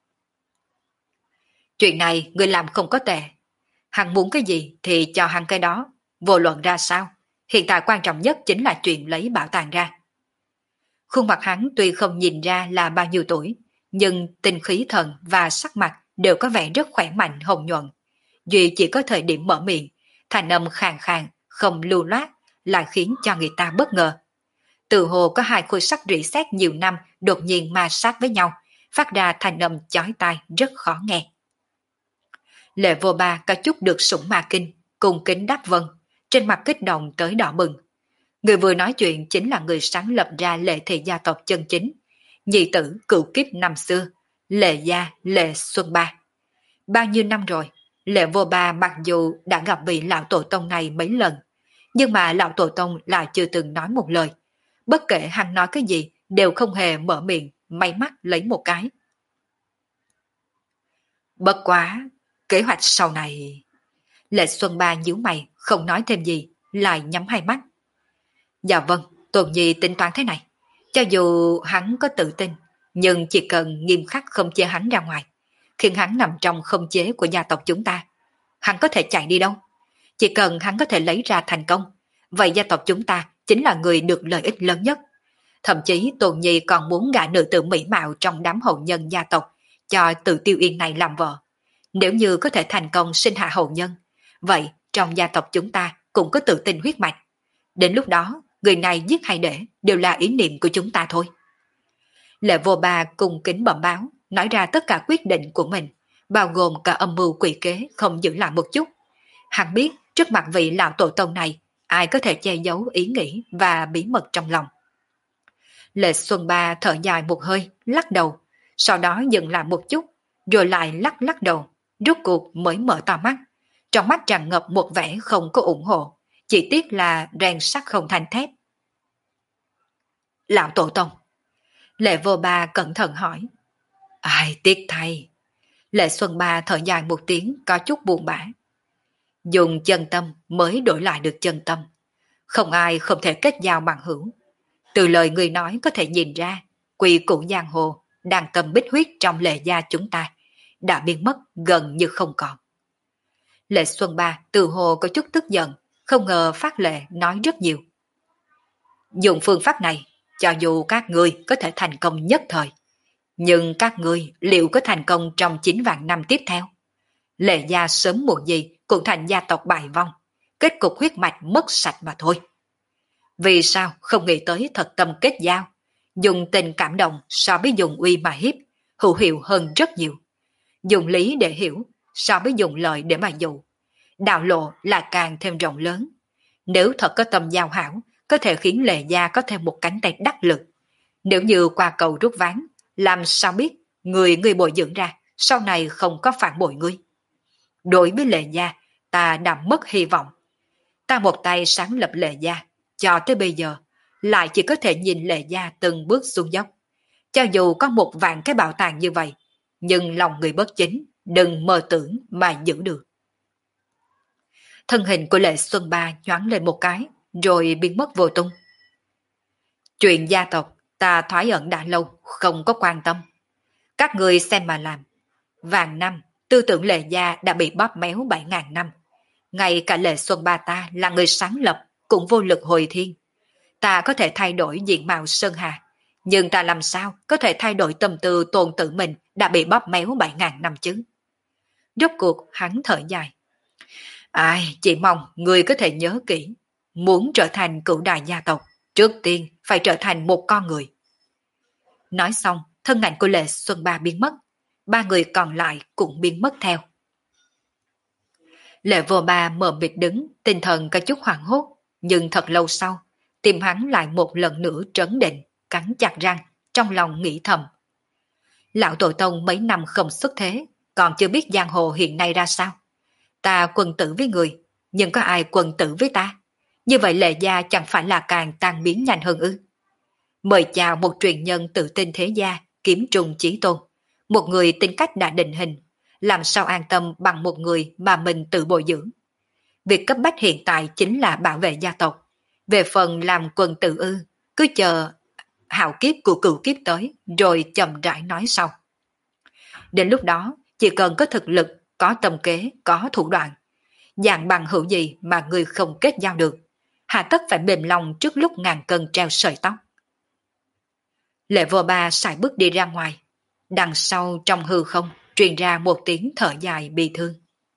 Chuyện này người làm không có tệ. Hắn muốn cái gì thì cho hắn cái đó, vô luận ra sao. Hiện tại quan trọng nhất chính là chuyện lấy bảo tàng ra. Khuôn mặt hắn tuy không nhìn ra là bao nhiêu tuổi, nhưng tinh khí thần và sắc mặt đều có vẻ rất khỏe mạnh hồng nhuận. Duy chỉ có thời điểm mở miệng, thành âm khàn khàn, không lưu loát, lại khiến cho người ta bất ngờ. Từ hồ có hai khối sắt rỉ sét nhiều năm đột nhiên ma sát với nhau, phát ra thành âm chói tai rất khó nghe. Lệ Vô Ba có chút được sủng ma kinh, cùng kính đáp vâng, trên mặt kích động tới đỏ bừng. Người vừa nói chuyện chính là người sáng lập ra Lệ thị gia tộc chân chính, nhị tử cựu kiếp năm xưa, Lệ gia Lệ Xuân Ba. Bao nhiêu năm rồi, Lệ Vô Ba mặc dù đã gặp vị lão tổ tông này mấy lần, nhưng mà lão tổ tông lại chưa từng nói một lời. Bất kể hắn nói cái gì, đều không hề mở miệng, may mắt lấy một cái. Bất quá, kế hoạch sau này... Lệ Xuân Ba nhíu mày, không nói thêm gì, lại nhắm hai mắt. Dạ vâng, Tôn Nhi tính toán thế này. Cho dù hắn có tự tin, nhưng chỉ cần nghiêm khắc không chế hắn ra ngoài, khiến hắn nằm trong không chế của gia tộc chúng ta, hắn có thể chạy đi đâu. Chỉ cần hắn có thể lấy ra thành công, vậy gia tộc chúng ta chính là người được lợi ích lớn nhất. Thậm chí Tôn Nhi còn muốn gả nữ tử mỹ mạo trong đám hậu nhân gia tộc cho Từ Tiêu Yên này làm vợ. Nếu như có thể thành công sinh hạ hậu nhân, vậy trong gia tộc chúng ta cũng có tự tin huyết mạch. Đến lúc đó, người này giết hay để đều là ý niệm của chúng ta thôi. Lệ Vô Ba cùng kính bẩm báo, nói ra tất cả quyết định của mình, bao gồm cả âm mưu quỷ kế không giữ lại một chút. Hắn biết trước mặt vị lão tổ tông này, ai có thể che giấu ý nghĩ và bí mật trong lòng. Lệ Xuân Ba thở dài một hơi, lắc đầu, sau đó dừng lại một chút, rồi lại lắc lắc đầu, rốt cuộc mới mở to mắt. Trong mắt tràn ngập một vẻ không có ủng hộ, chỉ tiếc là rèn sắt không thành thép. Lão tổ tông. Lệ Vô Ba cẩn thận hỏi. Ai tiếc thay. Lệ Xuân Ba thở dài một tiếng có chút buồn bã. Dùng chân tâm mới đổi lại được chân tâm. Không ai không thể kết giao bằng hữu. Từ lời người nói có thể nhìn ra, quy củ giang hồ đang cầm bích huyết trong Lệ gia chúng ta đã biến mất gần như không còn. Lệ Xuân Ba từ hồ có chút tức giận, không ngờ Phát Lệ nói rất nhiều. Dùng phương pháp này, cho dù các ngươi có thể thành công nhất thời, nhưng các ngươi liệu có thành công trong chín vạn năm tiếp theo? Lệ gia sớm muộn gì cũng thành gia tộc bại vong, kết cục huyết mạch mất sạch mà thôi. Vì sao không nghĩ tới thật tâm kết giao, dùng tình cảm động so với dùng uy mà hiếp, hữu hiệu hơn rất nhiều. Dùng lý để hiểu, so với dùng lời để mà dụ. Đạo lộ là càng thêm rộng lớn. Nếu thật có tâm giao hảo, có thể khiến Lệ gia có thêm một cánh tay đắc lực. Nếu như qua cầu rút ván, làm sao biết người người bồi dưỡng ra sau này không có phản bội ngươi. Đối với Lệ gia, ta đã mất hy vọng. Ta một tay sáng lập Lệ gia, cho tới bây giờ, lại chỉ có thể nhìn Lệ gia từng bước xuống dốc. Cho dù có một vạn cái bảo tàng như vậy, nhưng lòng người bất chính, đừng mơ tưởng mà giữ được. Thân hình của Lệ Xuân Ba nhoáng lên một cái, rồi biến mất vô tung. Chuyện gia tộc ta thoái ẩn đã lâu, không có quan tâm. Các người xem mà làm. Vàng năm, tư tưởng Lệ gia đã bị bóp méo bảy ngàn năm. Ngay cả Lệ Xuân Ba ta là người sáng lập, cũng vô lực hồi thiên. Ta có thể thay đổi diện mạo Sơn Hà, nhưng ta làm sao có thể thay đổi tâm tư tôn tử mình đã bị bóp méo bảy ngàn năm chứ? Rốt cuộc hắn thở dài. Ai, chỉ mong người có thể nhớ kỹ, muốn trở thành cửu đại gia tộc, trước tiên phải trở thành một con người. Nói xong, thân ảnh của Lệ Xuân Ba biến mất, ba người còn lại cũng biến mất theo. Lệ Vô Ba mờ mịt đứng, tinh thần có chút hoảng hốt, nhưng thật lâu sau, tim hắn lại một lần nữa trấn định, cắn chặt răng, trong lòng nghĩ thầm. Lão tổ tông mấy năm không xuất thế, còn chưa biết giang hồ hiện nay ra sao. Ta quần tử với người, nhưng có ai quần tử với ta? Như vậy Lệ gia chẳng phải là càng tan biến nhanh hơn ư? Mời chào một truyền nhân tự tin thế gia, kiếm trùng chí tôn. Một người tính cách đã định hình, làm sao an tâm bằng một người mà mình tự bồi dưỡng. Việc cấp bách hiện tại chính là bảo vệ gia tộc. Về phần làm quần tử ư, cứ chờ hạo kiếp của cửu kiếp tới, rồi chậm rãi nói sau. Đến lúc đó, chỉ cần có thực lực, có tâm kế, có thủ đoạn. Dạng bằng hữu gì mà người không kết giao được, hà tất phải mềm lòng trước lúc ngàn cân treo sợi tóc. Lệ Vô Ba sải bước đi ra ngoài. Đằng sau trong hư không truyền ra một tiếng thở dài bi thương.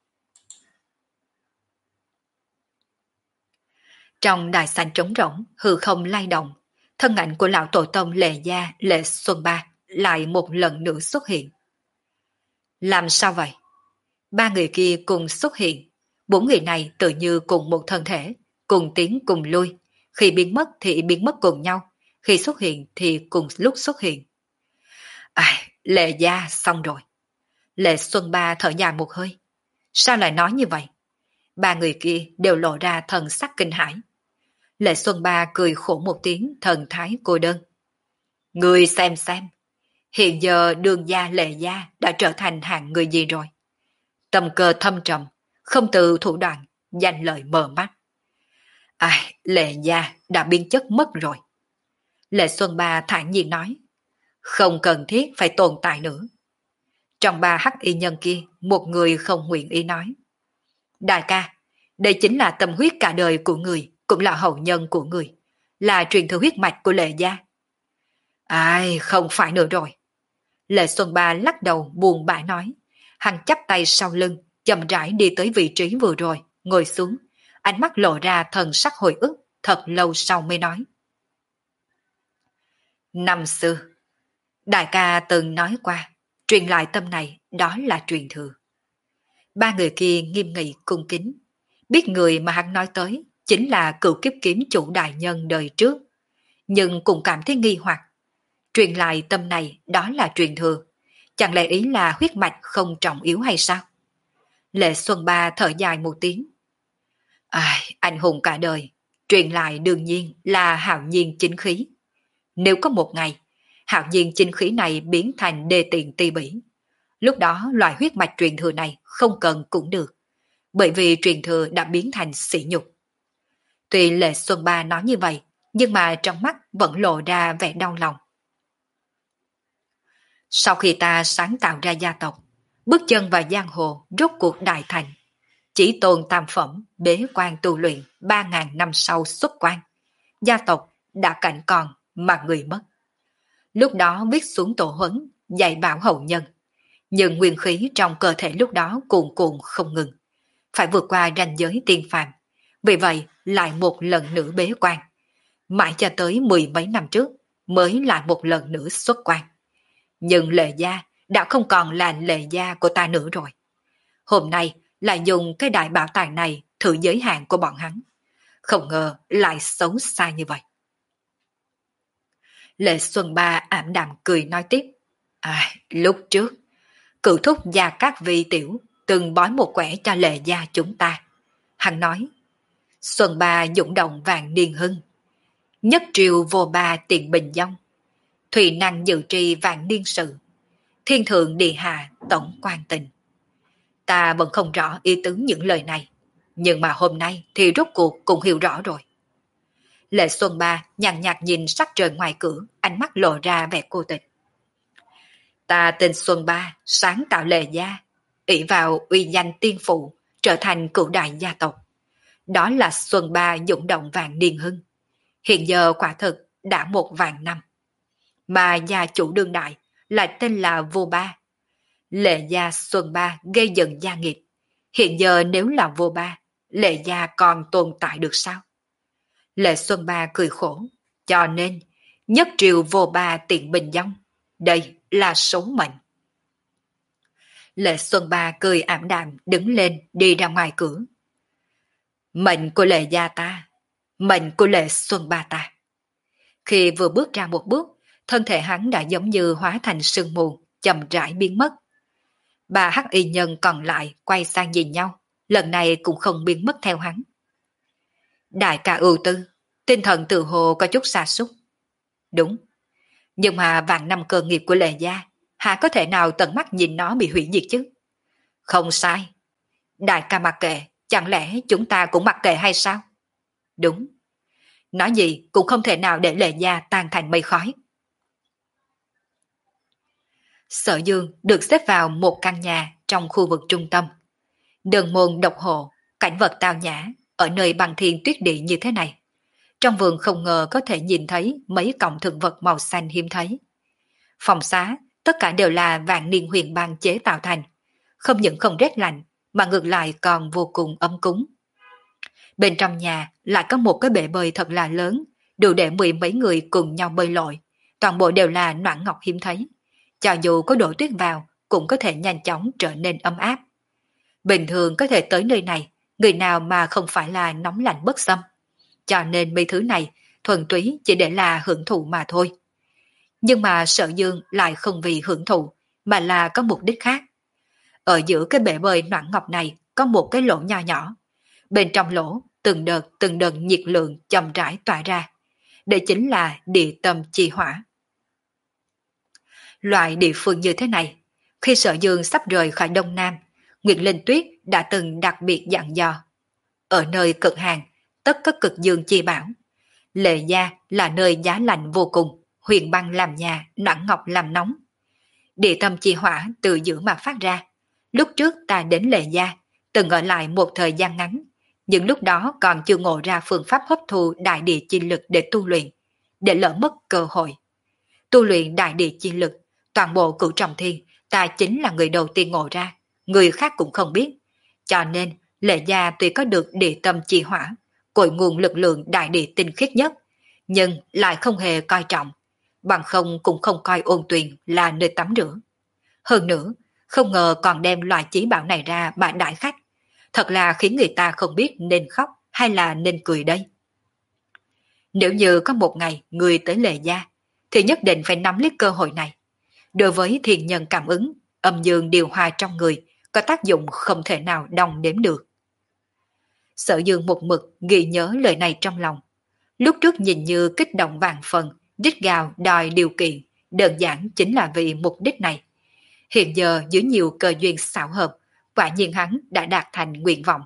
Trong đại sảnh trống rỗng, hư không lay động, thân ảnh của lão tổ tông Lệ gia Lệ Xuân Ba lại một lần nữa xuất hiện. Làm sao vậy? Ba người kia cùng xuất hiện, bốn người này tự như cùng một thân thể, cùng tiến cùng lui, khi biến mất thì biến mất cùng nhau, khi xuất hiện thì cùng lúc xuất hiện. À, Lệ gia xong rồi. Lệ Xuân Ba thở dài một hơi. Sao lại nói như vậy? Ba người kia đều lộ ra thần sắc kinh hãi. Lệ Xuân Ba cười khổ một tiếng, thần thái cô đơn. Người xem xem, hiện giờ đường gia Lệ gia đã trở thành hạng người gì rồi? Tâm cơ thâm trầm, không từ thủ đoạn, danh lợi mờ mắt. Ai, Lệ gia đã biến chất mất rồi. Lệ Xuân Ba thản nhiên nói. Không cần thiết phải tồn tại nữa. Trong ba hắc y nhân kia, một người không nguyện ý nói. Đại ca, đây chính là tâm huyết cả đời của người, cũng là hậu nhân của người, là truyền thừa huyết mạch của Lệ gia. Ai, không phải nữa rồi. Lệ Xuân Ba lắc đầu buồn bã nói. Hắn chắp tay sau lưng, chậm rãi đi tới vị trí vừa rồi, ngồi xuống, ánh mắt lộ ra thần sắc hồi ức, thật lâu sau mới nói. Năm xưa, đại ca từng nói qua, truyền lại tâm này đó là truyền thừa. Ba người kia nghiêm nghị cung kính, biết người mà hắn nói tới chính là cựu kiếp kiếm chủ đại nhân đời trước, nhưng cũng cảm thấy nghi hoặc. Truyền lại tâm này đó là truyền thừa, chẳng lẽ ý là huyết mạch không trọng yếu hay sao? Lệ Xuân Ba thở dài một tiếng. Ai, anh hùng cả đời, truyền lại đương nhiên là hạo nhiên chính khí. Nếu có một ngày, hạo nhiên chính khí này biến thành đê tiện ti bỉ, lúc đó loại huyết mạch truyền thừa này không cần cũng được, bởi vì truyền thừa đã biến thành sỉ nhục. Tuy Lệ Xuân Ba nói như vậy, nhưng mà trong mắt vẫn lộ ra vẻ đau lòng. Sau khi ta sáng tạo ra gia tộc, bước chân vào giang hồ rốt cuộc đại thành, chỉ tôn tam phẩm bế quan tu luyện ba ngàn năm sau xuất quan, gia tộc đã cảnh còn mà người mất. Lúc đó viết xuống tổ huấn, dạy bảo hậu nhân, nhưng nguyên khí trong cơ thể lúc đó cuồn cuộn không ngừng, phải vượt qua ranh giới tiên phàm, vì vậy lại một lần nữa bế quan, mãi cho tới mười mấy năm trước mới lại một lần nữa xuất quan. Nhưng Lệ gia đã không còn là Lệ gia của ta nữa rồi. Hôm nay lại dùng cái đại bảo tàng này thử giới hạn của bọn hắn, không ngờ lại xấu xa như vậy. Lệ Xuân Ba ảm đạm cười nói tiếp. À, lúc trước, cựu thúc Gia Cát Vi Tiểu từng bói một quẻ cho Lệ gia chúng ta. Hắn nói, Xuân Ba dũng động vàng niên hưng, nhất triều vô ba tiền bình dông, thủy năng dự tri vạn niên sự, thiên thượng địa hạ tổng quan tình. Ta vẫn không rõ ý tứ những lời này, nhưng mà hôm nay thì rốt cuộc cũng hiểu rõ rồi. Lệ Xuân Ba nhàn nhạt nhìn sắc trời ngoài cửa, ánh mắt lộ ra vẻ cô tịch. Ta tên Xuân Ba, sáng tạo Lệ gia, ỷ vào uy danh tiên phụ, trở thành cửu đại gia tộc. Đó là Xuân Ba dũng động vạn niên hưng. Hiện giờ quả thực đã một vạn năm. Mà gia chủ đương đại lại tên là Vô Ba. Lệ gia Xuân Ba gây dựng gia nghiệp. Hiện giờ nếu là Vô Ba, Lệ gia còn tồn tại được sao? Lệ Xuân Ba cười khổ. Cho nên, nhất triều Vô Ba tiện bình dông. Đây là số mệnh. Lệ Xuân Ba cười ảm đạm đứng lên đi ra ngoài cửa. Mệnh của Lệ gia ta, mệnh của Lệ Xuân Ba ta. Khi vừa bước ra một bước, thân thể hắn đã giống như hóa thành sương mù, chậm rãi biến mất. Ba hắc y nhân còn lại quay sang nhìn nhau, lần này cũng không biến mất theo hắn. Đại ca ưu tư, tinh thần tự hồ có chút sa sút. Đúng, nhưng mà vạn năm cơ nghiệp của Lệ gia, hạ có thể nào tận mắt nhìn nó bị hủy diệt chứ? Không sai. Đại ca mặc kệ, chẳng lẽ chúng ta cũng mặc kệ hay sao? Đúng. Nói gì cũng không thể nào để Lệ gia tan thành mây khói. Sở Dương được xếp vào một căn nhà trong khu vực trung tâm. Đường môn độc hộ, cảnh vật tao nhã, ở nơi bằng thiên tuyết địa như thế này. Trong vườn không ngờ có thể nhìn thấy mấy cọng thực vật màu xanh hiếm thấy. Phòng xá, tất cả đều là vạn niên huyền băng chế tạo thành. Không những không rét lạnh, mà ngược lại còn vô cùng ấm cúng. Bên trong nhà lại có một cái bể bơi thật là lớn, đủ để mười mấy người cùng nhau bơi lội. Toàn bộ đều là noãn ngọc hiếm thấy. Cho dù có đổ tuyết vào, cũng có thể nhanh chóng trở nên ấm áp. Bình thường có thể tới nơi này, người nào mà không phải là nóng lạnh bất xâm. Cho nên mấy thứ này thuần túy chỉ để là hưởng thụ mà thôi. Nhưng mà Sở Dương lại không vì hưởng thụ, mà là có mục đích khác. Ở giữa cái bể bơi noãn ngọc này có một cái lỗ nho nhỏ. Bên trong lỗ, từng đợt từng đợt nhiệt lượng chậm rãi tỏa ra. Đây chính là địa tâm chi hỏa. Loại địa phương như thế này, khi Sở Dương sắp rời khỏi Đông Nam, Nguyệt Linh Tuyết đã từng đặc biệt dặn dò. Ở nơi cực hàng, tất có cực dương chi bảo. Lệ gia là nơi giá lạnh vô cùng, huyền băng làm nhà, noãn ngọc làm nóng. Địa tâm chi hỏa từ giữa mà phát ra. Lúc trước ta đến Lệ gia, từng ở lại một thời gian ngắn, nhưng lúc đó còn chưa ngộ ra phương pháp hấp thu đại địa chi lực để tu luyện, để lỡ mất cơ hội. Tu luyện đại địa chi lực, toàn bộ cửu trọng thiên, ta chính là người đầu tiên ngộ ra, người khác cũng không biết. Cho nên, Lệ gia tuy có được địa tâm chi hỏa, cội nguồn lực lượng đại địa tinh khiết nhất, nhưng lại không hề coi trọng, bằng không cũng không coi ôn tuyền là nơi tắm rửa. Hơn nữa, không ngờ còn đem loại chí bảo này ra bãi đại khách, thật là khiến người ta không biết nên khóc hay là nên cười đây. Nếu như có một ngày người tới Lệ gia, thì nhất định phải nắm lấy cơ hội này. Đối với thiên nhân cảm ứng, âm dương điều hòa trong người có tác dụng không thể nào đong đếm được. Sở Dương một mực ghi nhớ lời này trong lòng. Lúc trước nhìn như kích động vạn phần, rít gào đòi điều kiện, đơn giản chính là vì mục đích này. Hiện giờ dưới nhiều cơ duyên xảo hợp, quả nhiên hắn đã đạt thành nguyện vọng.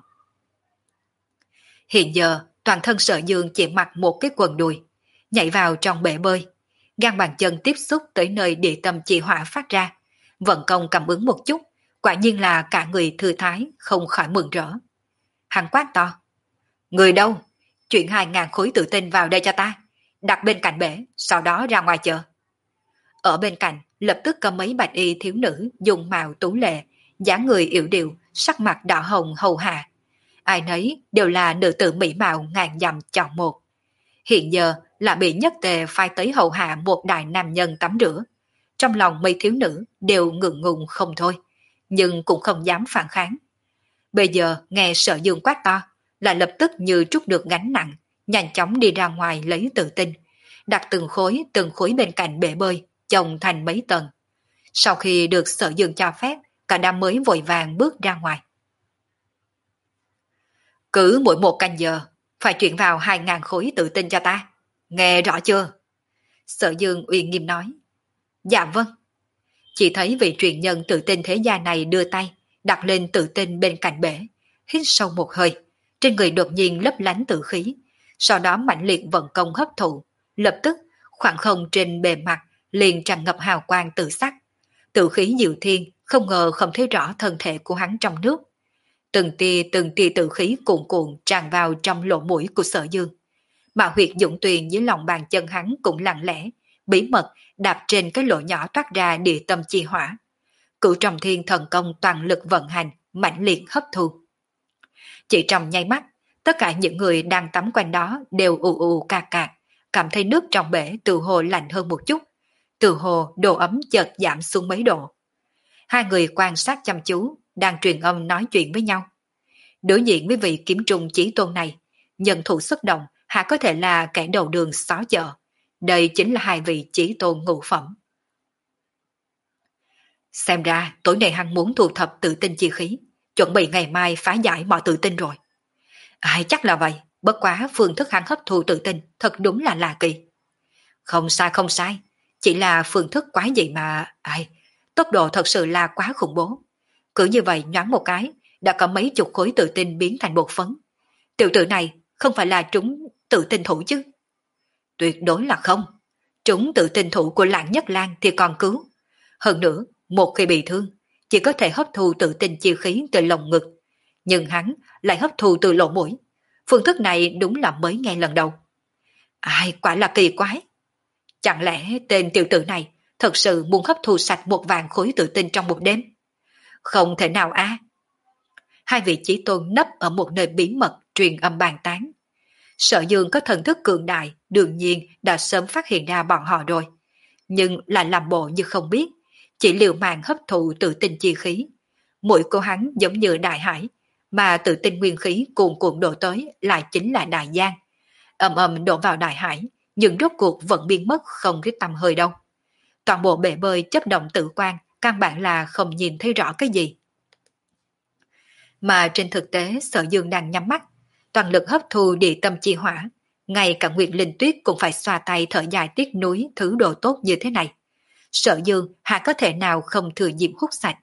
Hiện giờ toàn thân Sở Dương chỉ mặc một cái quần đùi, nhảy vào trong bể bơi, gan bàn chân tiếp xúc tới nơi địa tâm chi hỏa phát ra, vận công cảm ứng một chút, quả nhiên là cả người thư thái, không khỏi mừng rỡ. Hắn quát to: Người đâu? Chuyển hai ngàn khối tự tinh vào đây cho ta, đặt bên cạnh bể, sau đó ra ngoài chợ. Ở bên cạnh lập tức có mấy bạch y thiếu nữ dùng mạo tú lệ, dáng người yểu điệu, sắc mặt đỏ hồng hầu hạ. Ai nấy đều là nữ tử mỹ mạo ngàn dặm chọn một. Hiện giờ là bị nhất tề phai tới hầu hạ một đại nam nhân tắm rửa. Trong lòng mấy thiếu nữ đều ngượng ngùng không thôi, nhưng cũng không dám phản kháng. Bây giờ nghe Sở Dương quát to, là lập tức như trút được gánh nặng, nhanh chóng đi ra ngoài lấy tự tinh, đặt từng khối từng khối bên cạnh bể bơi, chồng thành mấy tầng. Sau khi được Sở Dương cho phép, cả đám mới vội vàng bước ra ngoài. Cứ mỗi một canh giờ, phải chuyển vào hai ngàn khối tự tinh cho ta. Nghe rõ chưa? Sở Dương uy nghiêm nói. Dạ vâng. Chỉ thấy vị truyền nhân tự tinh thế gia này đưa tay, đặt lên tự tinh bên cạnh bể, hít sâu một hơi, trên người đột nhiên lấp lánh tự khí, sau đó mạnh liệt vận công hấp thụ, lập tức khoảng không trên bề mặt liền tràn ngập hào quang tự sắc. Tự khí diệu thiên không ngờ không thấy rõ thân thể của hắn trong nước. Từng tia từng tia tự khí cuồn cuộn tràn vào trong lỗ mũi của Sở Dương. Mà huyệt dũng tuyền dưới lòng bàn chân hắn cũng lặng lẽ, bí mật đạp trên cái lỗ nhỏ toát ra địa tâm chi hỏa. Cửu Trọng Thiên thần công toàn lực vận hành, mãnh liệt hấp thu. Chỉ trong nháy mắt, tất cả những người đang tắm quanh đó đều ù ù cà cạc, cảm thấy nước trong bể từ hồ lạnh hơn một chút, từ hồ độ ấm chợt giảm xuống mấy độ. Hai người quan sát chăm chú, đang truyền âm nói chuyện với nhau. Đối diện với vị kiếm trùng chí tôn này, nhân thủ xuất động hạ có thể là kẻ đầu đường xó chợ. Đây chính là hai vị chí tôn ngũ phẩm. Xem ra tối nay hắn muốn thu thập tự tinh chi khí, chuẩn bị ngày mai phá giải mọi tự tinh rồi. Ai chắc là vậy, bất quá phương thức hắn hấp thu tự tinh thật đúng là lạ kỳ. Không sai không sai, chỉ là phương thức quá gì mà, ai, tốc độ thật sự là quá khủng bố. Cứ như vậy nhoáng một cái, đã có mấy chục khối tự tinh biến thành bột phấn. Tiểu tử này không phải là trúng tự tinh thủ chứ? Tuyệt đối là không. Trúng tự tinh thủ của Lãng Nhất Lang thì còn cứu. Hơn nữa, một khi bị thương, chỉ có thể hấp thu tự tinh chi khí từ lồng ngực. Nhưng hắn lại hấp thu từ lỗ mũi. Phương thức này đúng là mới nghe lần đầu. Ai, quả là kỳ quái. Chẳng lẽ tên tiểu tử này thật sự muốn hấp thu sạch một vạn khối tự tinh trong một đêm? Không thể nào á. Hai vị chí tôn nấp ở một nơi bí mật truyền âm bàn tán. Sở Dương có thần thức cường đại, đương nhiên đã sớm phát hiện ra bọn họ rồi. Nhưng lại làm bộ như không biết, chỉ liều mạng hấp thụ tự tinh chi khí. Mũi của hắn giống như đại hải, mà tự tinh nguyên khí cuồn cuộn đổ tới lại chính là đại giang. Ầm ầm đổ vào đại hải, nhưng rốt cuộc vẫn biến mất không thấy tăm hơi đâu. Toàn bộ bể bơi chấp động tự quan, căn bản là không nhìn thấy rõ cái gì. Mà trên thực tế Sở Dương đang nhắm mắt, toàn lực hấp thu địa tâm chi hỏa, ngay cả Nguyệt Linh Tuyết cũng phải xoa tay thở dài tiếc nuối thứ đồ tốt như thế này. Sở Dương hạ có thể nào không thừa dịp hút sạch.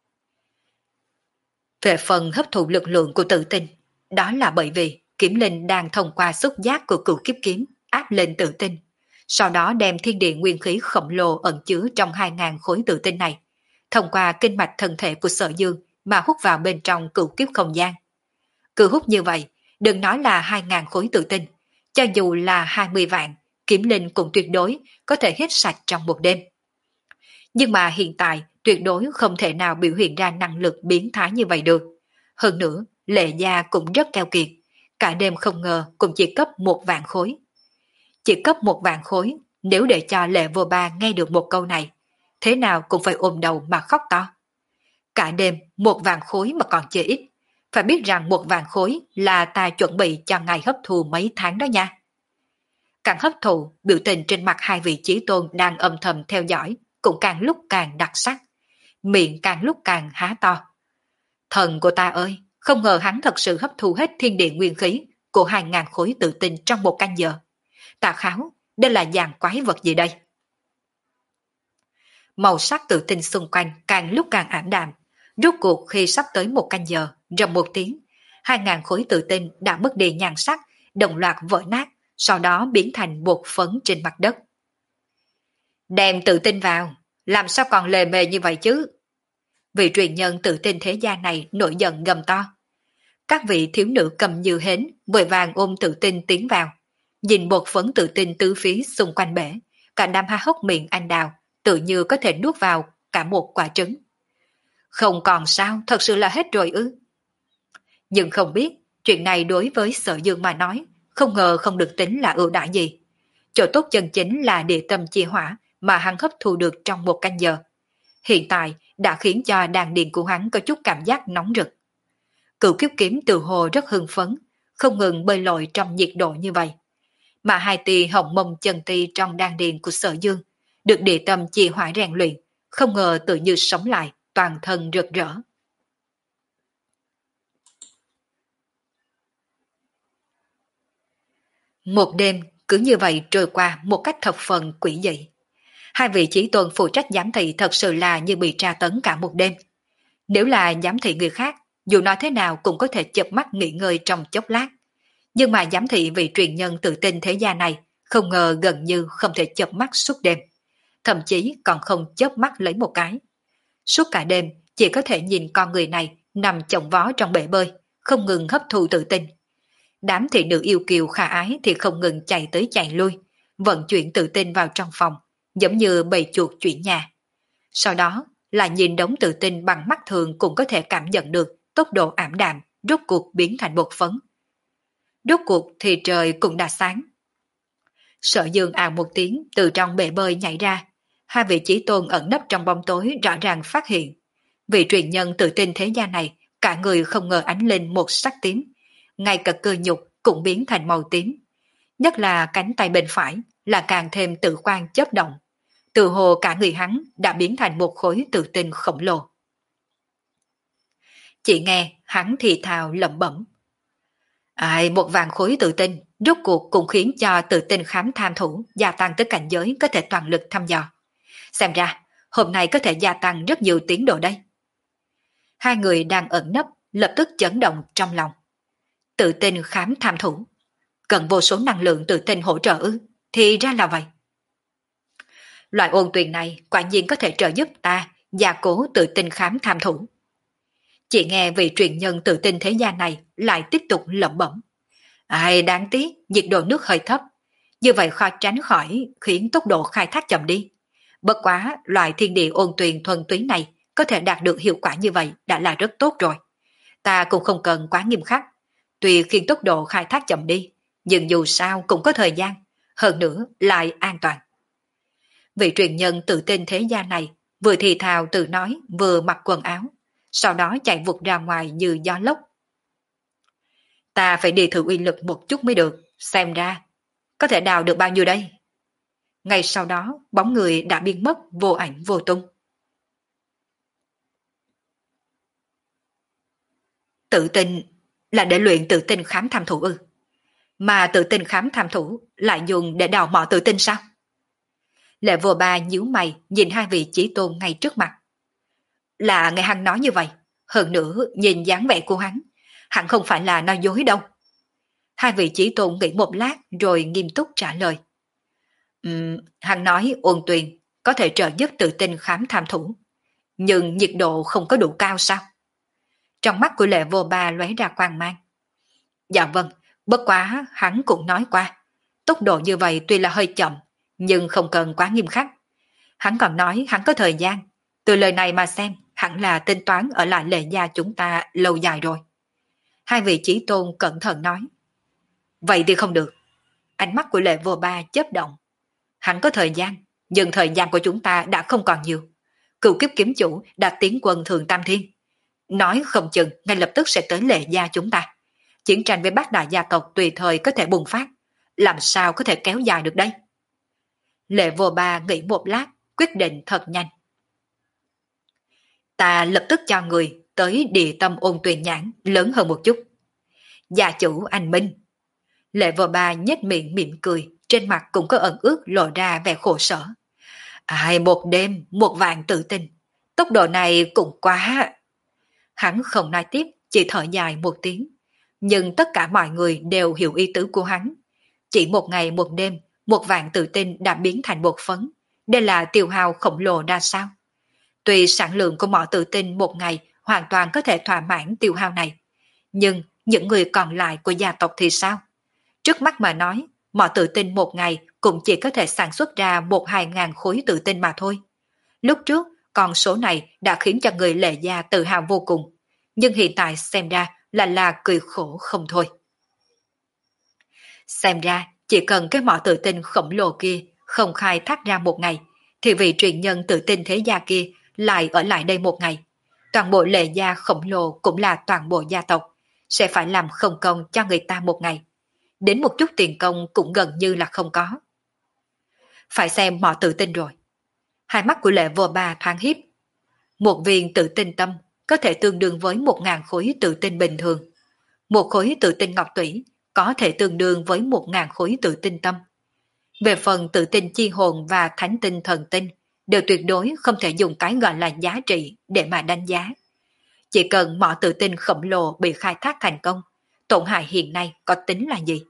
Về phần hấp thụ lực lượng của tự tinh, đó là bởi vì Kiếm Linh đang thông qua xúc giác của cửu kiếp kiếm áp lên tự tinh, sau đó đem thiên địa nguyên khí khổng lồ ẩn chứa trong hai ngàn khối tự tinh này, thông qua kinh mạch thân thể của Sở Dương mà hút vào bên trong cửu kiếp không gian. Cứ hút như vậy, đừng nói là hai ngàn khối tự tinh, cho dù là hai mươi vạn, Kiếm Linh cũng tuyệt đối có thể hết sạch trong một đêm. Nhưng mà hiện tại tuyệt đối không thể nào biểu hiện ra năng lực biến thái như vậy được. Hơn nữa, Lệ Gia cũng rất keo kiệt, cả đêm không ngờ cũng chỉ cấp một vạn khối. Chỉ cấp một vạn khối, nếu để cho Lệ Vô Ba nghe được một câu này, thế nào cũng phải ôm đầu mà khóc to. Cả đêm một vạn khối mà còn chưa ít, phải biết rằng một vạn khối là ta chuẩn bị cho ngày hấp thụ mấy tháng đó nha. Càng hấp thụ, biểu tình trên mặt hai vị chí tôn đang âm thầm theo dõi, cũng càng lúc càng đặc sắc, miệng càng lúc càng há to. Thần của ta ơi, không ngờ hắn thật sự hấp thu hết thiên địa nguyên khí của hai ngàn khối tự tinh trong một canh giờ. Ta kháo, đây là dàn quái vật gì đây? Màu sắc tự tinh xung quanh càng lúc càng ảm đạm. Rốt cuộc khi sắp tới một canh giờ, rầm một tiếng, hai ngàn khối tự tinh đã mất đi nhan sắc, đồng loạt vỡ nát, sau đó biến thành bột phấn trên mặt đất. Đem tự tinh vào, làm sao còn lề mề như vậy chứ? Vị truyền nhân tự tinh thế gia này nổi giận gầm to. Các vị thiếu nữ cầm như hến, vội vàng ôm tự tinh tiến vào. Nhìn bột phấn tự tinh tứ phía xung quanh bể, cả đám há hốc miệng anh đào, tự như có thể nuốt vào cả một quả trứng. Không còn sao, thật sự là hết rồi ư? Nhưng không biết, chuyện này đối với Sở Dương mà nói, không ngờ không được tính là ưu đãi gì. Chỗ tốt chân chính là địa tâm chi hỏa mà hắn hấp thu được trong một canh giờ. Hiện tại đã khiến cho đàn điền của hắn có chút cảm giác nóng rực. Cửu kiếp kiếm từ hồ rất hưng phấn, không ngừng bơi lội trong nhiệt độ như vậy. Mà hai tia hồng mông chân ti trong đan điền của Sở Dương được địa tâm chi hỏa rèn luyện, không ngờ tự như sống lại, toàn thân rực rỡ. Một đêm cứ như vậy trôi qua một cách thập phần quỷ dị. Hai vị chí tôn phụ trách giám thị thật sự là như bị tra tấn cả một đêm. Nếu là giám thị người khác, dù nói thế nào cũng có thể chợp mắt nghỉ ngơi trong chốc lát. Nhưng mà giám thị vị truyền nhân tự tin thế gia này không ngờ gần như không thể chợp mắt suốt đêm, thậm chí còn không chớp mắt lấy một cái. Suốt cả đêm chỉ có thể nhìn con người này nằm chồng vó trong bể bơi, không ngừng hấp thụ tự tin. Đám thị nữ yêu kiều khả ái thì không ngừng chạy tới chạy lui, vận chuyển tự tin vào trong phòng, giống như bầy chuột chuyển nhà. Sau đó là nhìn đống tự tin bằng mắt thường cũng có thể cảm nhận được tốc độ ảm đạm, rốt cuộc biến thành bột phấn. Rốt cuộc thì trời cũng đã sáng. Sở Dương ào một tiếng từ trong bể bơi nhảy ra, hai vị chí tôn ẩn nấp trong bóng tối rõ ràng phát hiện. Vị truyền nhân tự tin thế gia này, cả người không ngờ ánh lên một sắc tím, ngay cả cơ nhục cũng biến thành màu tím. Nhất là cánh tay bên phải là càng thêm tự quan chớp động. Từ hồ cả người hắn đã biến thành một khối tự tin khổng lồ. Chỉ nghe hắn thì thào lẩm bẩm. Ai, một vàng khối tự tin, rốt cuộc cũng khiến cho tự tin khám tham thủ gia tăng tới cảnh giới có thể toàn lực thăm dò. Xem ra, hôm nay có thể gia tăng rất nhiều tiến độ đây. Hai người đang ẩn nấp, lập tức chấn động trong lòng. Tự tin khám tham thủ. Cần vô số năng lượng tự tin hỗ trợ ư, thì ra là vậy. Loại ôn tuyền này quả nhiên có thể trợ giúp ta gia cố tự tin khám tham thủ. Chỉ nghe vị truyền nhân tự tin thế gia này lại tiếp tục lẩm bẩm. Ai đáng tiếc, nhiệt độ nước hơi thấp. Như vậy khó tránh khỏi khiến tốc độ khai thác chậm đi. Bất quá, loại thiên địa ôn tuyền thuần túy này có thể đạt được hiệu quả như vậy đã là rất tốt rồi. Ta cũng không cần quá nghiêm khắc. Tuy khiến tốc độ khai thác chậm đi, nhưng dù sao cũng có thời gian, hơn nữa lại an toàn. Vị truyền nhân tự tin thế gia này vừa thì thào tự nói vừa mặc quần áo, sau đó chạy vụt ra ngoài như gió lốc. Ta phải đi thử uy lực một chút mới được, xem ra có thể đào được bao nhiêu đây. Ngay sau đó bóng người đã biến mất vô ảnh vô tung. Tự tin là để luyện tự tin khám tham thủ ư? Mà tự tin khám tham thủ lại dùng để đào mỏ tự tin sao? Lệ Vô Ba nhíu mày nhìn hai vị chí tôn ngay trước mặt. Là nghe hắn nói như vậy, hơn nữa nhìn dáng vẻ của hắn, hắn không phải là nói dối đâu. Hai vị chí tôn nghĩ một lát rồi nghiêm túc trả lời. Uhm, hắn nói ôn tuyền có thể trợ giúp tự tin khám tham thủ, nhưng nhiệt độ không có đủ cao sao? Trong mắt của Lệ Vô Ba lóe ra quang mang. Dạ vâng, bất quá hắn cũng nói qua, tốc độ như vậy tuy là hơi chậm, nhưng không cần quá nghiêm khắc. Hắn còn nói hắn có thời gian, từ lời này mà xem, hẳn là tính toán ở lại Lệ gia chúng ta lâu dài rồi. Hai vị chí tôn cẩn thận nói. Vậy thì không được. Ánh mắt của Lệ Vô Ba chớp động. Hắn có thời gian, nhưng thời gian của chúng ta đã không còn nhiều. Cựu kiếp kiếm chủ đã tiến quân Thường Tam Thiên. Nói không chừng ngay lập tức sẽ tới Lệ gia chúng ta. Chiến tranh với bát đại gia tộc tùy thời có thể bùng phát. Làm sao có thể kéo dài được đây? Lệ Vô Ba nghĩ một lát, quyết định thật nhanh. Ta lập tức cho người tới địa tâm ôn tuyền nhãn lớn hơn một chút. Gia chủ anh Minh. Lệ Vô Ba nhếch miệng mỉm cười, trên mặt cũng có ẩn ước lộ ra vẻ khổ sở. Ai một đêm, một vạn tự tin. Tốc độ này cũng quá. Hắn không nói tiếp, chỉ thở dài một tiếng. Nhưng tất cả mọi người đều hiểu ý tứ của hắn. Chỉ một ngày một đêm, một vạn tự tin đã biến thành bột phấn. Đây là tiêu hao khổng lồ ra sao? Tuy sản lượng của mỏ tự tin một ngày hoàn toàn có thể thỏa mãn tiêu hao này. Nhưng những người còn lại của gia tộc thì sao? Trước mắt mà nói, mỏ tự tin một ngày cũng chỉ có thể sản xuất ra một hai ngàn khối tự tin mà thôi. Lúc trước, con số này đã khiến cho người Lệ gia tự hào vô cùng. Nhưng hiện tại xem ra là là cười khổ không thôi. Xem ra, chỉ cần cái mỏ tự tin khổng lồ kia không khai thác ra một ngày, thì vị truyền nhân tự tin thế gia kia lại ở lại đây một ngày. Toàn bộ Lệ gia khổng lồ cũng là toàn bộ gia tộc, sẽ phải làm không công cho người ta một ngày. Đến một chút tiền công cũng gần như là không có. Phải xem mỏ tự tin rồi. Hai mắt của Lệ Vô Ba thoáng hiếp. Một viên tự tin tâm có thể tương đương với một ngàn khối tự tin bình thường. Một khối tự tin ngọc tủy có thể tương đương với một ngàn khối tự tin tâm. Về phần tự tin chi hồn và thánh tinh thần tinh đều tuyệt đối không thể dùng cái gọi là giá trị để mà đánh giá. Chỉ cần mỏ tự tin khổng lồ bị khai thác thành công, tổn hại hiện nay có tính là gì?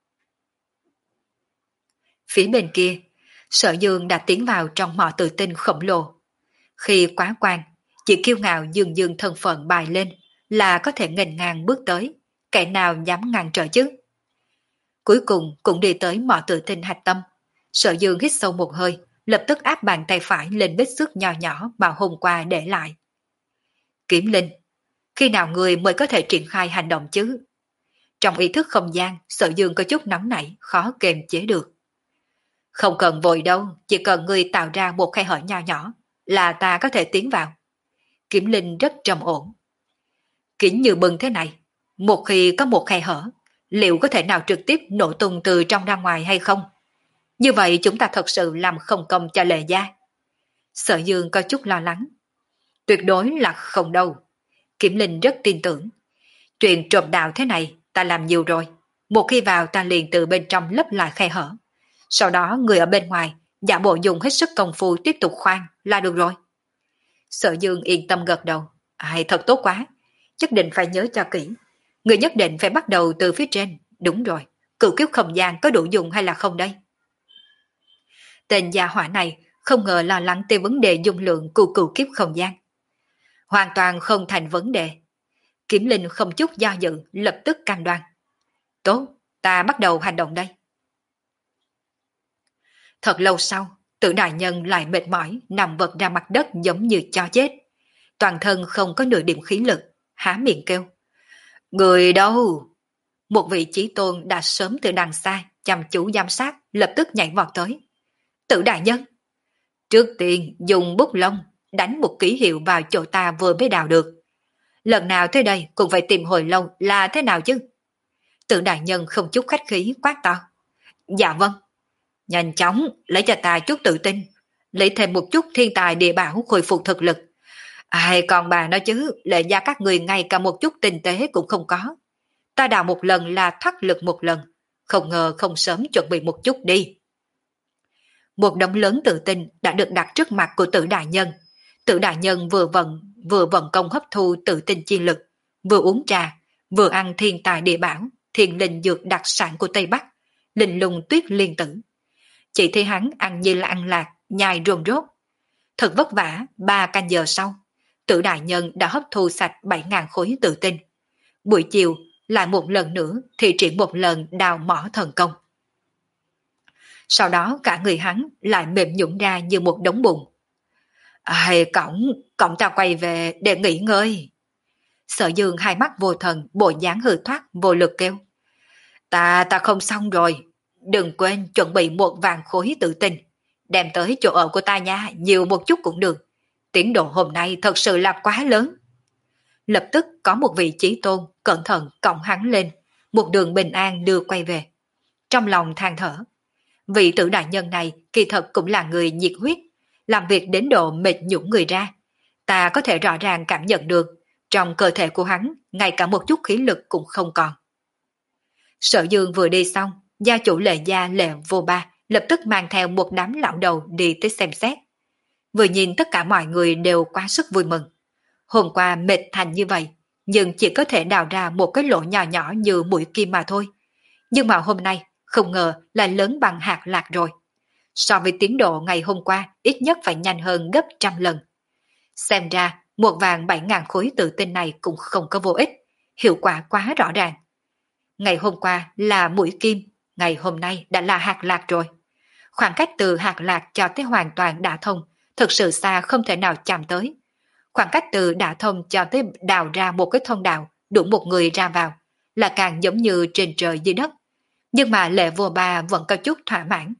Phía bên kia, Sở Dương đã tiến vào trong mỏ tự tinh khổng lồ. Khi quá quan, chỉ kiêu ngạo dương dương thân phận bài lên là có thể nghênh ngang bước tới, kẻ nào dám ngăn trở chứ? Cuối cùng cũng đi tới mỏ tự tinh hạch tâm. Sở Dương hít sâu một hơi, lập tức áp bàn tay phải lên vết xước nhỏ nhỏ mà hôm qua để lại. Kiếm Linh, khi nào người mới có thể triển khai hành động chứ? Trong ý thức không gian, Sở Dương có chút nóng nảy, khó kềm chế được. Không cần vội đâu, chỉ cần người tạo ra một khe hở nho nhỏ, là ta có thể tiến vào. Kiếm Linh rất trầm ổn. Kính như bừng thế này, một khi có một khe hở, liệu có thể nào trực tiếp nổ tung từ trong ra ngoài hay không? Như vậy chúng ta thật sự làm không công cho Lệ gia. Sở Dương có chút lo lắng. Tuyệt đối là không đâu. Kiểm Linh rất tin tưởng. Chuyện trộm đạo thế này ta làm nhiều rồi. Một khi vào ta liền từ bên trong lấp lại khe hở. Sau đó người ở bên ngoài giả bộ dùng hết sức công phu tiếp tục khoan là được rồi. Sở Dương yên tâm gật đầu. Ai thật tốt quá. Nhất định phải nhớ cho kỹ. Người nhất định phải bắt đầu từ phía trên. Đúng rồi. Cửu kiếp không gian có đủ dùng hay là không đây? Tên gia hỏa này không ngờ lo lắng tới vấn đề dung lượng của cửu kiếp không gian. Hoàn toàn không thành vấn đề. Kiểm Linh không chút do dự, lập tức cam đoan. Tốt, ta bắt đầu hành động đây. Thật lâu sau, Tử đại nhân lại mệt mỏi, nằm vật ra mặt đất giống như chó chết. Toàn thân không có nửa điểm khí lực, há miệng kêu. Người đâu? Một vị chí tôn đã sớm từ đằng xa, chăm chú giám sát, lập tức nhảy vọt tới. Tử đại nhân! Trước tiên dùng bút lông, đánh một ký hiệu vào chỗ ta vừa mới đào được. Lần nào tới đây cũng phải tìm hồi lâu là thế nào chứ? Tử đại nhân không chút khách khí quát to. Dạ vâng. Nhanh chóng lấy cho ta chút tự tin, lấy thêm một chút thiên tài địa bảo khôi phục thực lực. Ai còn bà nói chứ, Lệ gia các người ngay cả một chút tinh tế cũng không có. Ta đào một lần là thoát lực một lần, không ngờ không sớm chuẩn bị một chút đi. Một đống lớn tự tin đã được đặt trước mặt của Tử đại nhân. Tử đại nhân vừa vận vừa vận công hấp thu tự tin chi lực, vừa uống trà, vừa ăn thiên tài địa bảo, thiên linh dược đặc sản của Tây Bắc, linh lùng tuyết liên tử. Chỉ thấy hắn ăn như là ăn lạc, nhai rồn rốt. Thật vất vả, ba canh giờ sau, Tử đại nhân đã hấp thu sạch bảy ngàn khối tự tin. Buổi chiều, lại một lần nữa thì triển một lần đào mỏ thần công. Sau đó cả người hắn lại mềm nhũn ra như một đống bùn. Ai cổng, cổng ta quay về để nghỉ ngơi. Sở Dương hai mắt vô thần, bộ dáng hư thoát, vô lực kêu. Ta, ta không xong rồi. Đừng quên chuẩn bị một vàng khối tự tin. Đem tới chỗ ở của ta nha, nhiều một chút cũng được. Tiến độ hôm nay thật sự là quá lớn. Lập tức có một vị chí tôn cẩn thận cõng hắn lên, một đường bình an đưa quay về. Trong lòng than thở. Vị Tử đại nhân này kỳ thật cũng là người nhiệt huyết, làm việc đến độ mệt nhũn người ra. Ta có thể rõ ràng cảm nhận được, trong cơ thể của hắn, ngay cả một chút khí lực cũng không còn. Sở Dương vừa đi xong, gia chủ Lệ gia Lệ Vô Ba lập tức mang theo một đám lão đầu đi tới xem xét. Vừa nhìn tất cả mọi người đều quá sức vui mừng. Hôm qua mệt thành như vậy, nhưng chỉ có thể đào ra một cái lỗ nhỏ nhỏ như mũi kim mà thôi. Nhưng mà hôm nay, không ngờ là lớn bằng hạt lạc rồi. So với tiến độ ngày hôm qua, ít nhất phải nhanh hơn gấp trăm lần. Xem ra, một vàng bảy ngàn khối tự tin này cũng không có vô ích, hiệu quả quá rõ ràng. Ngày hôm qua là mũi kim, ngày hôm nay đã là hạt lạc rồi. Khoảng cách từ hạt lạc cho tới hoàn toàn đả thông, thực sự xa không thể nào chạm tới. Khoảng cách từ đả thông cho tới đào ra một cái thông đạo, đủ một người ra vào, là càng giống như trên trời dưới đất. Nhưng mà Lệ Vô Ba vẫn có chút thỏa mãn.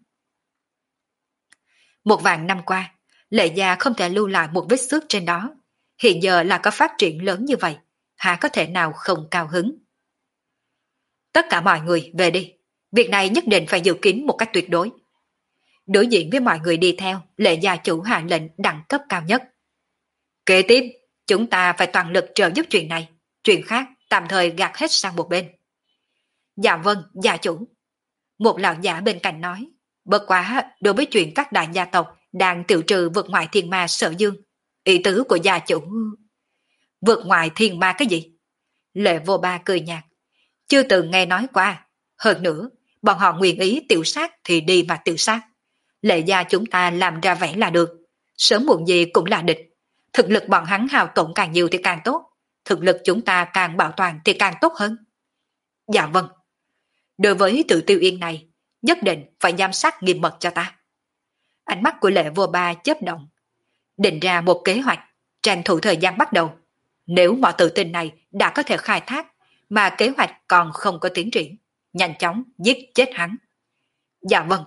Một vạn năm qua, Lệ gia không thể lưu lại một vết xước trên đó. Hiện giờ là có phát triển lớn như vậy, há có thể nào không cao hứng. Tất cả mọi người về đi, việc này nhất định phải giữ kín một cách tuyệt đối. Đối diện với mọi người đi theo, Lệ gia chủ hạ lệnh đẳng cấp cao nhất. Kế tiếp, chúng ta phải toàn lực trợ giúp chuyện này, chuyện khác tạm thời gạt hết sang một bên. Dạ vâng, gia chủ. Một lão giả bên cạnh nói, bất quá đối với chuyện các đại gia tộc đang tiểu trừ vượt ngoại thiên ma Sở Dương, ý tứ của gia chủ. Vượt ngoại thiên ma cái gì? Lệ Vô Ba cười nhạt. chưa từng nghe nói qua. Hơn nữa, bọn họ nguyện ý tiểu sát thì đi mà tiểu sát. Lệ gia chúng ta làm ra vẻ là được. Sớm muộn gì cũng là địch. Thực lực bọn hắn hao tổn càng nhiều thì càng tốt. Thực lực chúng ta càng bảo toàn thì càng tốt hơn. Dạ vâng. Đối với Tự Tiêu Yên này, nhất định phải giám sát nghiêm mật cho ta. Ánh mắt của Lệ Vô Ba chớp động. Định ra một kế hoạch, tranh thủ thời gian bắt đầu. Nếu mọi tự tin này đã có thể khai thác, mà kế hoạch còn không có tiến triển, nhanh chóng giết chết hắn. Dạ vâng.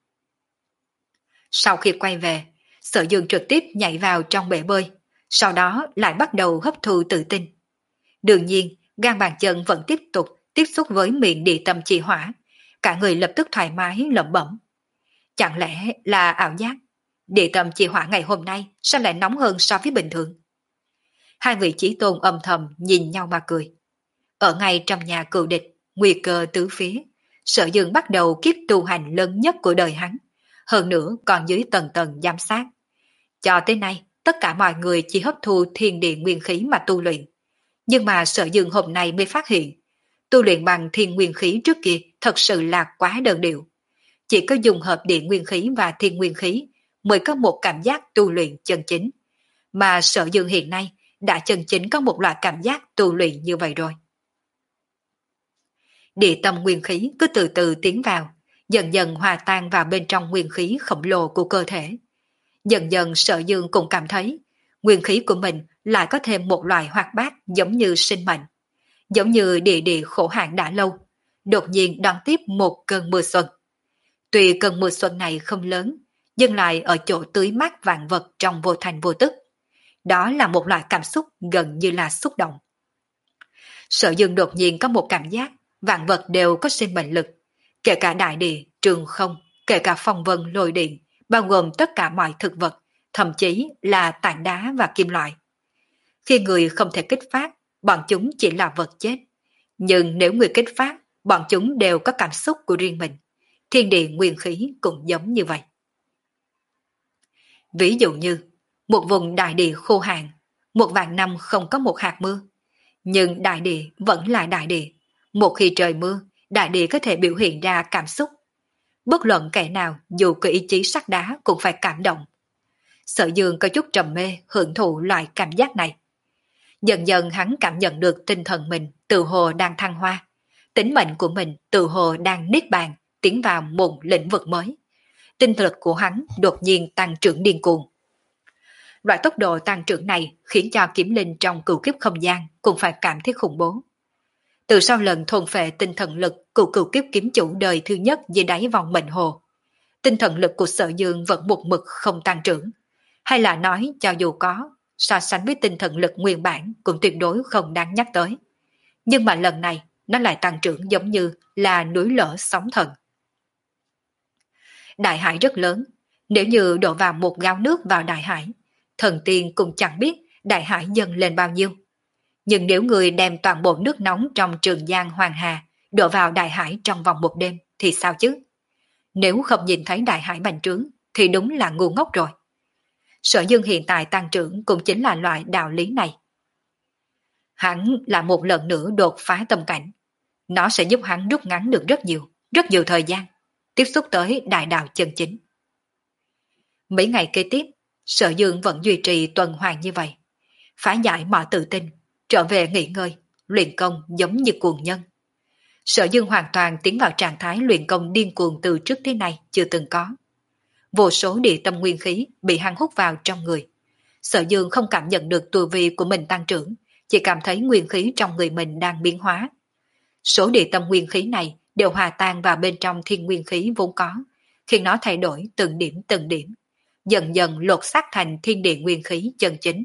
Sau khi quay về, Sở Dương trực tiếp nhảy vào trong bể bơi, sau đó lại bắt đầu hấp thu tự tin. Đương nhiên, gan bàn chân vẫn tiếp tục tiếp xúc với miệng địa tâm chi hỏa, cả người lập tức thoải mái lẩm bẩm. Chẳng lẽ là ảo giác? Địa tâm chi hỏa ngày hôm nay sao lại nóng hơn so với bình thường? Hai vị chí tôn âm thầm nhìn nhau mà cười. Ở ngay trong nhà cựu địch, nguy cơ tứ phía, Sở Dương bắt đầu kiếp tu hành lớn nhất của đời hắn, hơn nữa còn dưới tầng tầng giám sát. Cho tới nay, tất cả mọi người chỉ hấp thu thiên địa nguyên khí mà tu luyện. Nhưng mà Sở Dương hôm nay mới phát hiện, tu luyện bằng thiên nguyên khí trước kia thật sự là quá đơn điệu. Chỉ có dùng hợp địa nguyên khí và thiên nguyên khí mới có một cảm giác tu luyện chân chính. Mà Sở Dương hiện nay đã chân chính có một loại cảm giác tu luyện như vậy rồi. Địa tâm nguyên khí cứ từ từ tiến vào, dần dần hòa tan vào bên trong nguyên khí khổng lồ của cơ thể. Dần dần Sở Dương cũng cảm thấy nguyên khí của mình lại có thêm một loại hoạt bát giống như sinh mệnh. Giống như địa địa khổ hạn đã lâu, đột nhiên đón tiếp một cơn mưa xuân. Tuy cơn mưa xuân này không lớn, nhưng lại ở chỗ tưới mát vạn vật trong vô thành vô tức. Đó là một loại cảm xúc gần như là xúc động. Sở Dương đột nhiên có một cảm giác vạn vật đều có sinh mệnh lực, kể cả đại địa, trường không, kể cả phong vân lôi điện, bao gồm tất cả mọi thực vật, thậm chí là tảng đá và kim loại. Khi người không thể kích phát, bọn chúng chỉ là vật chết. Nhưng nếu người kích phát, bọn chúng đều có cảm xúc của riêng mình. Thiên địa nguyên khí cũng giống như vậy. Ví dụ như, một vùng đại địa khô hạn, một vạn năm không có một hạt mưa. Nhưng đại địa vẫn là đại địa. Một khi trời mưa, đại địa có thể biểu hiện ra cảm xúc. Bất luận kẻ nào dù có ý chí sắt đá cũng phải cảm động. Sở Dương có chút trầm mê hưởng thụ loại cảm giác này. Dần dần hắn cảm nhận được tinh thần mình tự hồ đang thăng hoa. Tính mệnh của mình tự hồ đang niết bàn, tiến vào một lĩnh vực mới. Tinh lực của hắn đột nhiên tăng trưởng điên cuồng. Loại tốc độ tăng trưởng này khiến cho Kiếm Linh trong cửu kiếp không gian cũng phải cảm thấy khủng bố. Từ sau lần thôn phệ tinh thần lực của cửu kiếp kiếm chủ đời thứ nhất dưới đáy vòng mệnh hồ, tinh thần lực của Sở Dương vẫn một mực không tăng trưởng. Hay là nói cho dù có, so sánh với tinh thần lực nguyên bản cũng tuyệt đối không đáng nhắc tới. Nhưng mà lần này nó lại tăng trưởng giống như là núi lở sóng thần. Đại hải rất lớn, nếu như đổ vào một gáo nước vào đại hải, thần tiên cũng chẳng biết đại hải dâng lên bao nhiêu. Nhưng nếu người đem toàn bộ nước nóng trong Trường Giang Hoàng Hà đổ vào đại hải trong vòng một đêm thì sao chứ? Nếu không nhìn thấy đại hải bành trướng thì đúng là ngu ngốc rồi. Sở Dương hiện tại tăng trưởng cũng chính là loại đạo lý này. Hắn là một lần nữa đột phá tâm cảnh. Nó sẽ giúp hắn rút ngắn được rất nhiều, rất nhiều thời gian, tiếp xúc tới đại đạo chân chính. Mấy ngày kế tiếp, Sở Dương vẫn duy trì tuần hoàn như vậy. Phá giải mọi tự tin, trở về nghỉ ngơi, luyện công giống như cuồng nhân. Sở Dương hoàn toàn tiến vào trạng thái luyện công điên cuồng từ trước tới nay chưa từng có. Vô số địa tâm nguyên khí bị hắn hút vào trong người. Sở Dương không cảm nhận được tu vi của mình tăng trưởng, chỉ cảm thấy nguyên khí trong người mình đang biến hóa. Số địa tâm nguyên khí này đều hòa tan vào bên trong thiên nguyên khí vốn có, khiến nó thay đổi từng điểm từng điểm, dần dần lột xác thành thiên địa nguyên khí chân chính.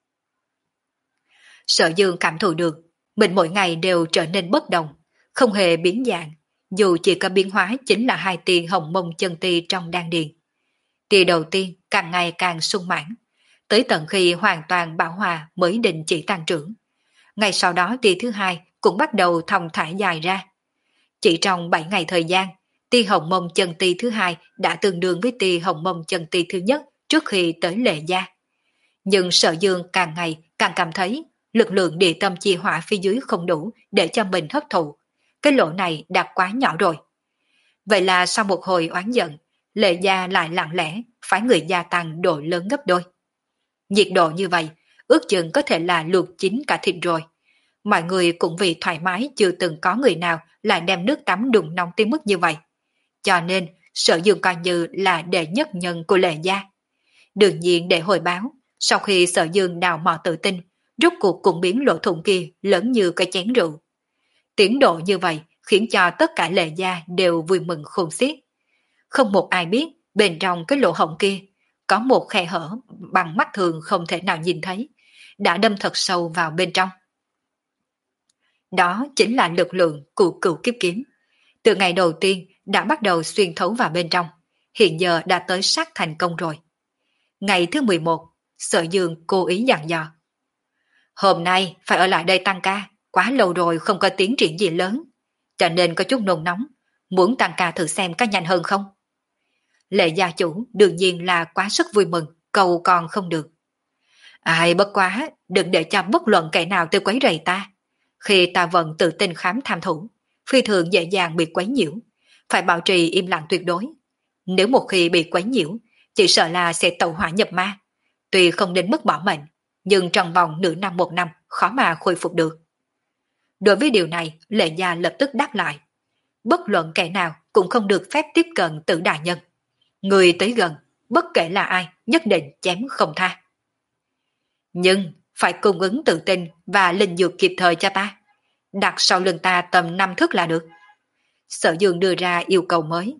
Sở Dương cảm thụ được, mình mỗi ngày đều trở nên bất đồng, không hề biến dạng, dù chỉ có biến hóa chính là hai tia hồng mông chân ti trong đan điền. Tia đầu tiên càng ngày càng sung mãn, tới tận khi hoàn toàn bảo hòa mới đình chỉ tăng trưởng. Ngày sau đó tia thứ hai cũng bắt đầu thong thả dài ra. Chỉ trong bảy ngày thời gian, tia hồng mông chân ti thứ hai đã tương đương với tia hồng mông chân ti thứ nhất trước khi tới Lệ Gia. Nhưng Sở Dương càng ngày càng cảm thấy lực lượng địa tâm chi hỏa phía dưới không đủ để cho mình hấp thụ, cái lỗ này đã quá nhỏ rồi. Vậy là sau một hồi oán giận, Lệ Gia lại lặng lẽ phái người gia tăng độ lớn gấp đôi. Nhiệt độ như vậy, ước chừng có thể là luộc chín cả thịt rồi. Mọi người cũng vì thoải mái chưa từng có người nào lại đem nước tắm đun nóng tới mức như vậy. Cho nên, Sở Dương coi như là đệ nhất nhân của Lệ Gia. Đương nhiên để hồi báo, sau khi Sở Dương đào mò tự tin, rốt cuộc cũng biến lỗ thủng kia lớn như cái chén rượu. Tiến độ như vậy khiến cho tất cả Lệ Gia đều vui mừng khôn xiết. Không một ai biết bên trong cái lỗ hổng kia có một khe hở bằng mắt thường không thể nào nhìn thấy, đã đâm thật sâu vào bên trong. Đó chính là lực lượng của cửu kiếp kiếm. Từ ngày đầu tiên đã bắt đầu xuyên thấu vào bên trong, hiện giờ đã tới sát thành công rồi. Ngày thứ mười một, Sở Dương cố ý dặn dò. Hôm nay phải ở lại đây tăng ca, quá lâu rồi không có tiến triển gì lớn, cho nên có chút nôn nóng, muốn tăng ca thử xem có nhanh hơn không. Lệ gia chủ đương nhiên là quá sức vui mừng, cầu còn không được. Ai bất quá, đừng để cho bất luận kẻ nào tới quấy rầy ta. Khi ta vẫn tự tin khám tham thủ, phi thường dễ dàng bị quấy nhiễu, phải bảo trì im lặng tuyệt đối. Nếu một khi bị quấy nhiễu, chỉ sợ là sẽ tẩu hỏa nhập ma. Tuy không đến mức bỏ mệnh, nhưng trong vòng nửa năm một năm khó mà khôi phục được. Đối với điều này, Lệ Gia lập tức đáp lại. Bất luận kẻ nào cũng không được phép tiếp cận Tử đại nhân. Người tới gần, bất kể là ai, nhất định chém không tha. Nhưng phải cung ứng tự tin và linh dược kịp thời cho ta. Đặt sau lưng ta tầm năm thước là được. Sở Dương đưa ra yêu cầu mới.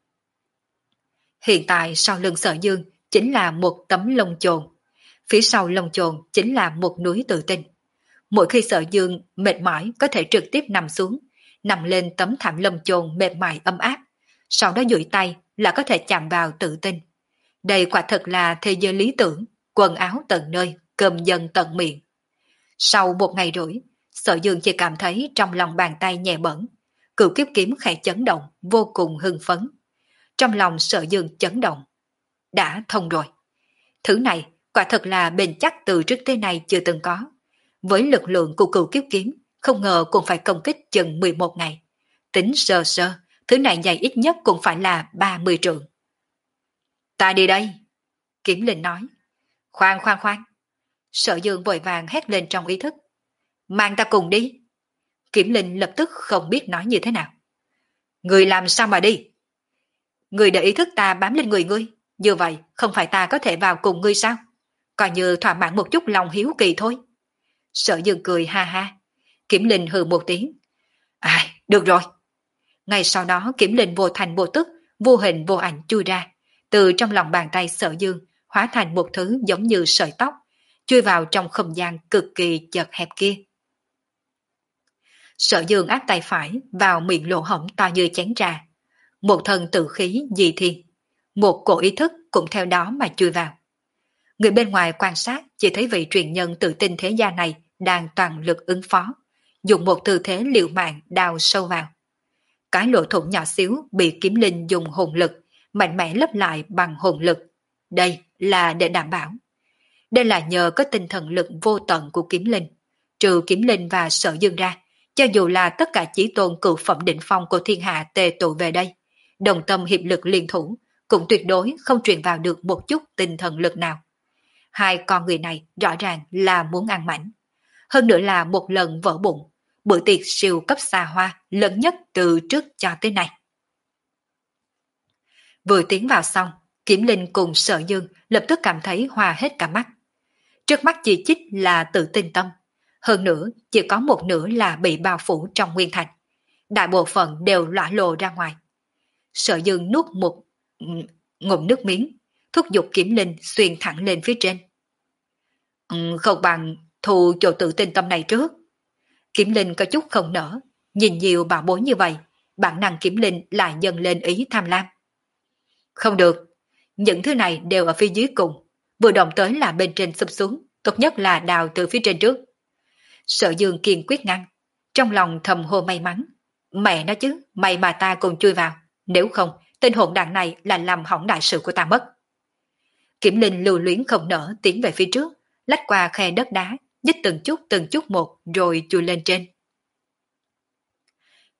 Hiện tại sau lưng Sở Dương chính là một tấm lông chồn. Phía sau lông chồn chính là một núi tự tin. Mỗi khi Sở Dương mệt mỏi có thể trực tiếp nằm xuống, nằm lên tấm thảm lông chồn mềm mại ấm áp, sau đó duỗi tay là có thể chạm vào tự tin. Đây quả thật là thế giới lý tưởng, quần áo tận nơi, cơm dân tận miệng. Sau một ngày rưỡi, Sở Dương chỉ cảm thấy trong lòng bàn tay nhẹ bẩn, cửu kiếp kiếm khẽ chấn động, vô cùng hưng phấn. Trong lòng Sở Dương chấn động. Đã thông rồi. Thứ này quả thật là bền chắc từ trước tới nay chưa từng có. Với lực lượng của cửu kiếp kiếm, không ngờ cũng phải công kích chừng mười một ngày. Tính sơ sơ, thứ này dày ít nhất cũng phải là ba mươi trượng. Ta đi đây. Kiếm Linh nói. Khoan khoan khoan. Sở Dương vội vàng hét lên trong ý thức. Mang ta cùng đi. Kiếm Linh lập tức không biết nói như thế nào. Người làm sao mà đi? Người để ý thức ta bám lên người ngươi, như vậy không phải ta có thể vào cùng ngươi sao? Coi như thỏa mãn một chút lòng hiếu kỳ thôi. Sở Dương cười ha ha. Kiếm Linh hừ một tiếng. À, được rồi. Ngay sau đó Kiếm Linh vô thành vô tức, vô hình vô ảnh chui ra, từ trong lòng bàn tay Sở Dương hóa thành một thứ giống như sợi tóc, chui vào trong không gian cực kỳ chật hẹp kia. Sở Dương áp tay phải vào miệng lỗ hổng to như chén trà. Một thân tự khí dị thiên, một cổ ý thức cũng theo đó mà chui vào. Người bên ngoài quan sát chỉ thấy vị truyền nhân tự tin thế gia này đang toàn lực ứng phó, dùng một tư thế liều mạng đào sâu vào. Cái lỗ thủng nhỏ xíu bị Kiếm Linh dùng hồn lực mạnh mẽ lấp lại bằng hồn lực. Đây là để đảm bảo. Đây là nhờ có tinh thần lực vô tận của Kiếm Linh. Trừ Kiếm Linh và Sở Dương ra, cho dù là tất cả chí tôn cửu phẩm đỉnh phong của thiên hạ tề tụ về đây, đồng tâm hiệp lực liên thủ, cũng tuyệt đối không truyền vào được một chút tinh thần lực nào. Hai con người này rõ ràng là muốn ăn mảnh. Hơn nữa là một lần vỡ bụng, bữa tiệc siêu cấp xa hoa lớn nhất từ trước cho tới nay. Vừa tiến vào xong, Kiếm Linh cùng Sở Dương lập tức cảm thấy hoa hết cả mắt. Trước mắt chỉ chích là tự tin tâm, hơn nữa chỉ có một nửa là bị bao phủ trong nguyên thành. Đại bộ phận đều lõa lồ ra ngoài. Sở Dương nuốt một ngụm nước miếng, thúc giục Kiếm Linh xuyên thẳng lên phía trên. Ừ, không bằng thu chỗ tự tin tâm này trước. Kiếm Linh có chút không nở, nhìn nhiều bảo bối như vậy, bản năng Kiếm Linh lại dần lên ý tham lam. Không được, những thứ này đều ở phía dưới cùng, vừa động tới là bên trên sụp xuống, tốt nhất là đào từ phía trên trước. Sở Dương kiên quyết ngăn, trong lòng thầm hô may mắn. Mẹ nó chứ, may mà ta cùng chui vào, nếu không, tên hỗn đảng này là làm hỏng đại sự của ta mất. Kiếm Linh lưu luyến không nở tiến về phía trước, lách qua khe đất đá, nhích từng chút từng chút một rồi chui lên trên.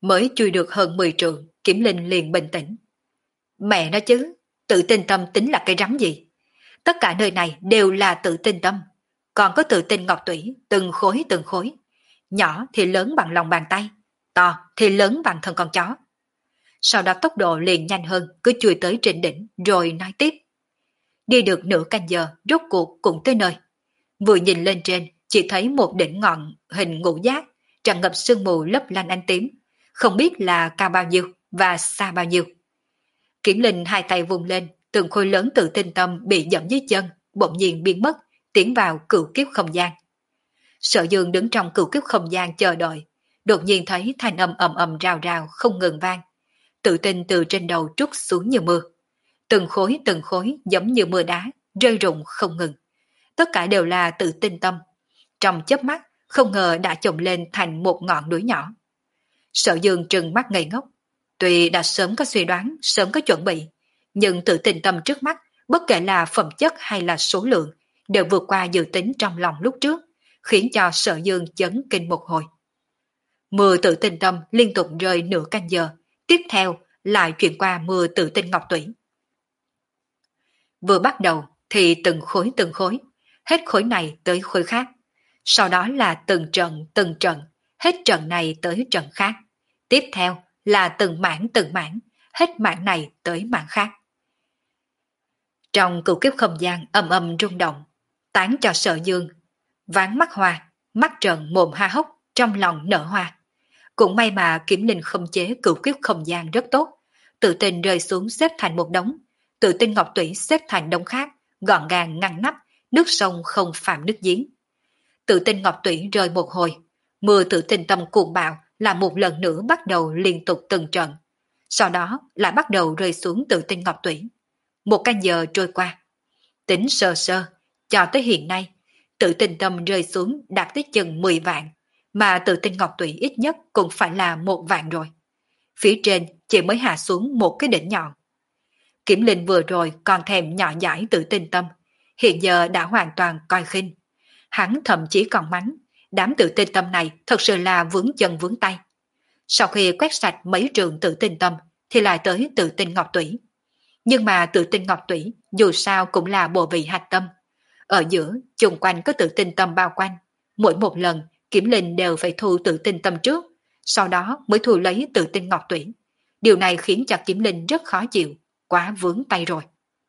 Mới chui được hơn mười trượng, Kiểm Linh liền bình tĩnh. Mẹ nói chứ, tự tin tâm tính là cái rắm gì? Tất cả nơi này đều là tự tin tâm. Còn có tự tin ngọc tủy, từng khối từng khối. Nhỏ thì lớn bằng lòng bàn tay, to thì lớn bằng thân con chó. Sau đó tốc độ liền nhanh hơn, cứ chui tới trên đỉnh rồi nói tiếp. Đi được nửa canh giờ, rốt cuộc cũng tới nơi. Vừa nhìn lên trên, chỉ thấy một đỉnh ngọn hình ngũ giác, tràn ngập sương mù lấp lánh ánh tím. Không biết là cao bao nhiêu và xa bao nhiêu. Kiểm Linh hai tay vùng lên, từng khối lớn tự tin tâm bị dẫm dưới chân, bỗng nhiên biến mất, tiến vào cửu kiếp không gian. Sở Dương đứng trong cửu kiếp không gian chờ đợi, đột nhiên thấy thanh âm ầm ầm rào rào không ngừng vang. Tự tin từ trên đầu trút xuống như mưa. Từng khối từng khối giống như mưa đá, rơi rụng không ngừng. Tất cả đều là tự tin tâm. Trong chớp mắt, không ngờ đã chồng lên thành một ngọn núi nhỏ. Sở Dương trừng mắt ngây ngốc. Tuy đã sớm có suy đoán, sớm có chuẩn bị, nhưng tự tin tâm trước mắt, bất kể là phẩm chất hay là số lượng, đều vượt qua dự tính trong lòng lúc trước, khiến cho Sở Dương chấn kinh một hồi. Mưa tự tin tâm liên tục rơi nửa canh giờ, tiếp theo lại chuyển qua mưa tự tin ngọc tủy. Vừa bắt đầu thì từng khối từng khối, hết khối này tới khối khác. Sau đó là từng trận từng trận, hết trận này tới trận khác. Tiếp theo là từng mảng từng mảng, hết mảng này tới mảng khác. Trong cửu kiếp không gian âm âm rung động, tán cho Sở Dương ván mắt hoa, mắt trợn mồm ha hốc, trong lòng nở hoa. Cũng may mà Kiểm Linh không chế cửu kiếp không gian rất tốt, tự tin rơi xuống xếp thành một đống, tự tin ngọc tủy xếp thành đống khác, gọn gàng ngăn nắp, nước sông không phạm nước giếng. Tự tin ngọc tủy rơi một hồi, mưa tự tin tâm cuồng bạo là một lần nữa bắt đầu liên tục từng trận. Sau đó lại bắt đầu rơi xuống tự tin ngọc tủy. Một canh giờ trôi qua. Tính sơ sơ, cho tới hiện nay, tự tin tâm rơi xuống đạt tới chừng mười vạn, mà tự tin ngọc tủy ít nhất cũng phải là một vạn rồi. Phía trên chỉ mới hạ xuống một cái đỉnh nhọn. Kiểm Linh vừa rồi còn thèm nhỏ giải tự tin tâm, hiện giờ đã hoàn toàn coi khinh. Hắn thậm chí còn mắng, đám tự tin tâm này thật sự là vướng chân vướng tay. Sau khi quét sạch mấy trường tự tin tâm, thì lại tới tự tin ngọc tủy. Nhưng mà tự tin ngọc tủy dù sao cũng là bộ vị hạch tâm. Ở giữa, chung quanh có tự tin tâm bao quanh. Mỗi một lần, Kiểm Linh đều phải thu tự tin tâm trước, sau đó mới thu lấy tự tin ngọc tủy. Điều này khiến cho Kiểm Linh rất khó chịu, quá vướng tay rồi.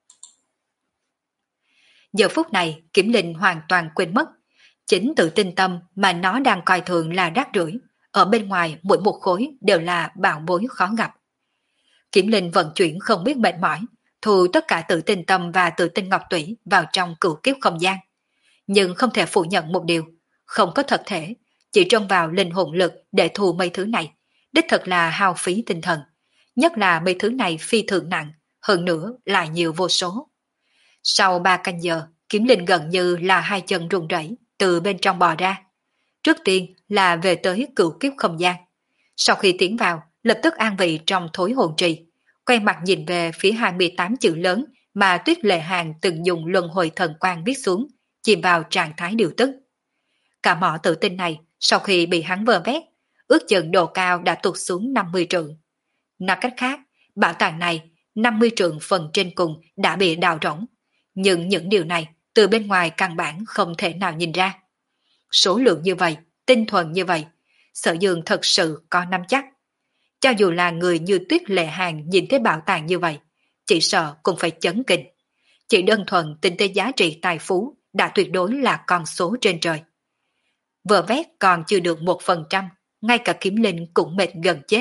Giờ phút này, Kiểm Linh hoàn toàn quên mất. Chính tự tin tâm mà nó đang coi thường là rác rưởi, ở bên ngoài mỗi một khối đều là bảo bối khó gặp. Kiểm Linh vận chuyển không biết mệt mỏi, thu tất cả tự tin tâm và tự tin ngọc tủy vào trong cửu kiếp không gian. Nhưng không thể phủ nhận một điều, không có thật thể, chỉ trông vào linh hồn lực để thu mấy thứ này, đích thật là hao phí tinh thần. Nhất là mấy thứ này phi thường nặng, hơn nữa là nhiều vô số. Sau ba canh giờ, Kiểm Linh gần như là hai chân run rẩy từ bên trong bò ra. Trước tiên là về tới cửu kiếp không gian. Sau khi tiến vào, lập tức an vị trong thối hồn trì, quay mặt nhìn về phía hai mươi tám chữ lớn mà Tuyết Lệ Hàng từng dùng luân hồi thần quang viết xuống, chìm vào trạng thái điều tức. Cả mỏ tự tin này, sau khi bị hắn vơ vét, ước chừng độ cao đã tụt xuống năm mươi trượng. Nói cách khác, bảo tàng này, năm mươi trượng phần trên cùng đã bị đào rỗng. Nhưng những điều này, từ bên ngoài căn bản không thể nào nhìn ra. Số lượng như vậy, tinh thuần như vậy, Sở Dương thật sự có nắm chắc. Cho dù là người như Tuyết Lệ Hàng nhìn thấy bảo tàng như vậy, chỉ sợ cũng phải chấn kinh. Chỉ đơn thuần tính tới giá trị tài phú đã tuyệt đối là con số trên trời. Vợ vét còn chưa được một phần trăm, ngay cả Kiếm Linh cũng mệt gần chết.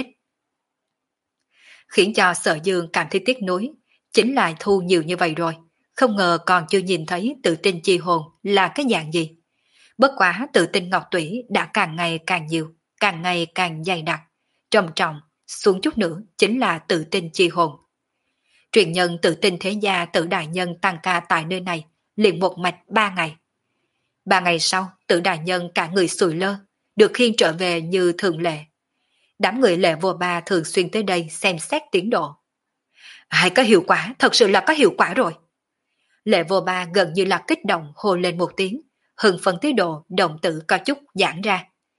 Khiến cho Sở Dương cảm thấy tiếc nuối, chính là thu nhiều như vậy rồi, không ngờ còn chưa nhìn thấy tự tin chi hồn là cái dạng gì. Bất quá tự tin ngọc tủy đã càng ngày càng nhiều, càng ngày càng dày đặc, trầm trọng, xuống chút nữa chính là tự tin chi hồn. Truyền nhân tự tin thế gia Tử đại nhân tăng ca tại nơi này, liền một mạch ba ngày. Ba ngày sau, Tử đại nhân cả người sùi lơ, được khiêng trở về như thường lệ. Đám người Lệ Vô Ba thường xuyên tới đây xem xét tiến độ. Hay có hiệu quả, thật sự là có hiệu quả rồi. Lệ Vô Ba gần như là kích động hô lên một tiếng, hưng phấn tới độ động tử có chút giãn ra.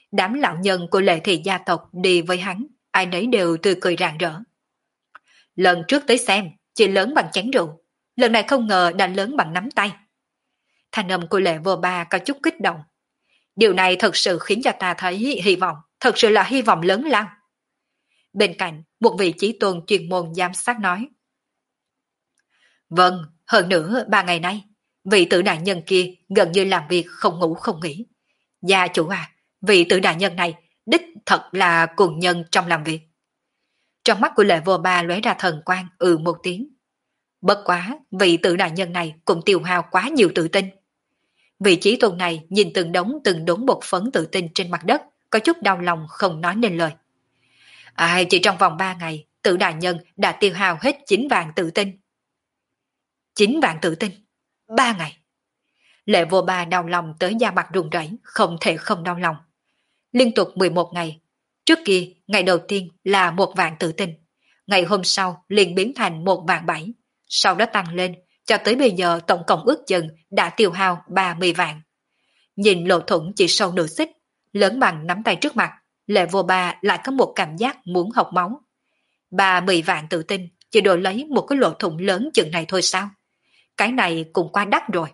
Đám lão nhân của Lệ Thị gia tộc đi với hắn, ai nấy đều tươi cười rạng rỡ. Lần trước tới xem, chỉ lớn bằng chén rượu, lần này không ngờ đã lớn bằng nắm tay. Thanh âm của Lệ Vô Ba có chút kích động. Điều này thật sự khiến cho ta thấy hy vọng, thật sự là hy vọng lớn lao. Bên cạnh, một vị chí tôn chuyên môn giám sát nói. Vâng, hơn nữa ba ngày nay, vị tử đại nhân kia gần như làm việc không ngủ không nghỉ. Gia chủ à, vị tử đại nhân này đích thật là cuồng nhân trong làm việc. Trong mắt của Lệ Vô Ba lóe ra thần quang ừ một tiếng. Bất quá, vị tử đại nhân này cũng tiêu hao quá nhiều tự tin. Vị trí tôn này nhìn từng đống từng đống bột phấn tự tin trên mặt đất, có chút đau lòng không nói nên lời. À, chỉ trong vòng ba ngày, tử đại nhân đã tiêu hao hết chín vạn tự tin. chín vạn tự tin? ba ngày. Lệ Vô Ba đau lòng tới da mặt run rẩy, không thể không đau lòng. Liên tục mười một ngày. Trước kia, ngày đầu tiên là một vạn tự tin. Ngày hôm sau liền biến thành một vạn bảy. Sau đó tăng lên, cho tới bây giờ tổng cộng ước chừng đã tiêu hao ba mươi vạn. Nhìn lỗ thủng chỉ sâu nửa xích, lớn bằng nắm tay trước mặt, Lệ Vô Ba lại có một cảm giác muốn học máu. ba mươi vạn tự tin, chỉ đổi lấy một cái lỗ thủng lớn chừng này thôi sao? Cái này cũng quá đắt rồi.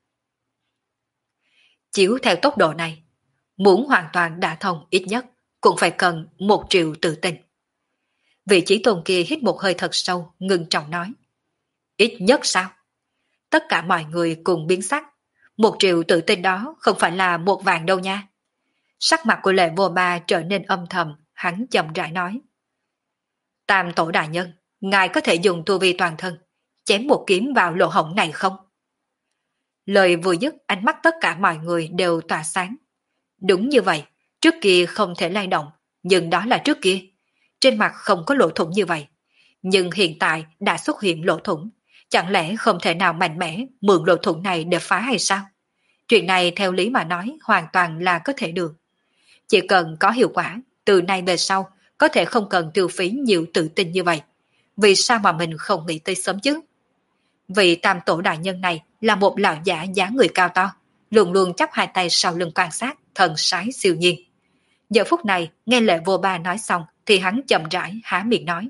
Chiếu theo tốc độ này, muốn hoàn toàn đả thông ít nhất cũng phải cần một triệu tự tin. Vị trí tôn kia hít một hơi thật sâu, ngưng trọng nói. Ít nhất sao? Tất cả mọi người cùng biến sắc. Một triệu tự tin đó không phải là một vạn đâu nha. Sắc mặt của Lệ Vô Ba trở nên âm thầm, hắn chậm rãi nói. Tam tổ đại nhân, ngài có thể dùng tu vi toàn thân, chém một kiếm vào lỗ hổng này không? Lời vừa dứt, ánh mắt tất cả mọi người đều tỏa sáng. Đúng như vậy, trước kia không thể lay động, nhưng đó là trước kia. Trên mặt không có lỗ thủng như vậy. Nhưng hiện tại đã xuất hiện lỗ thủng. Chẳng lẽ không thể nào mạnh mẽ mượn lỗ thủng này để phá hay sao? Chuyện này theo lý mà nói hoàn toàn là có thể được. Chỉ cần có hiệu quả, từ nay về sau có thể không cần tiêu phí nhiều tự tin như vậy. Vì sao mà mình không nghĩ tới sớm chứ? Vị tam tổ đại nhân này là một lão giả dáng người cao to, luôn luôn chắp hai tay sau lưng quan sát, thần sái siêu nhiên. Giờ phút này, nghe Lệ Vô Ba nói xong thì hắn chậm rãi há miệng nói.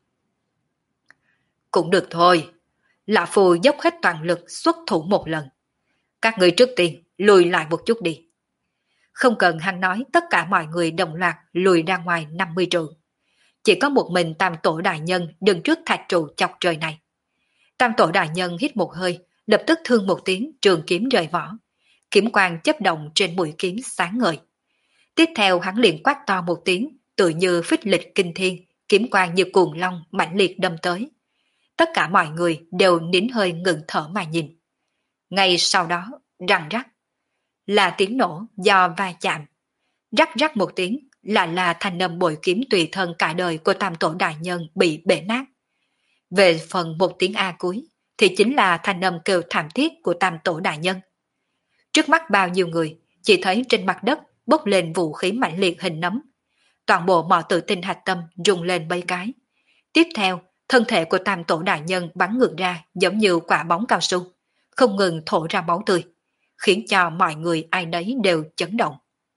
Cũng được thôi, lão phu dốc hết toàn lực xuất thủ một lần. Các người trước tiên lùi lại một chút đi. Không cần hắn nói, tất cả mọi người đồng loạt lùi ra ngoài năm mươi trượng. Chỉ có một mình tam tổ đại nhân đứng trước thạch trụ chọc trời này. Tam tổ đại nhân hít một hơi, lập tức thương một tiếng, trường kiếm rời vỏ. Kiếm quang chấp động trên mũi kiếm sáng ngời. Tiếp theo hắn liền quát to một tiếng, tự như phích lịch kinh thiên, kiếm quang như cuồng long mãnh liệt đâm tới. Tất cả mọi người đều nín hơi ngừng thở mà nhìn. Ngay sau đó, răng rắc, là tiếng nổ do va chạm. Rắc rắc một tiếng, là là thanh âm bội kiếm tùy thân cả đời của tam tổ đại nhân bị bể nát. Về phần một tiếng A cuối, thì chính là thanh âm kêu thảm thiết của tam tổ đại nhân. Trước mắt bao nhiêu người, chỉ thấy trên mặt đất bốc lên vũ khí mạnh liệt hình nấm. Toàn bộ mọi tự tin hạch tâm rung lên mấy cái. Tiếp theo, thân thể của tam tổ đại nhân bắn ngược ra giống như quả bóng cao su, không ngừng thổ ra máu tươi, khiến cho mọi người ai nấy đều chấn động.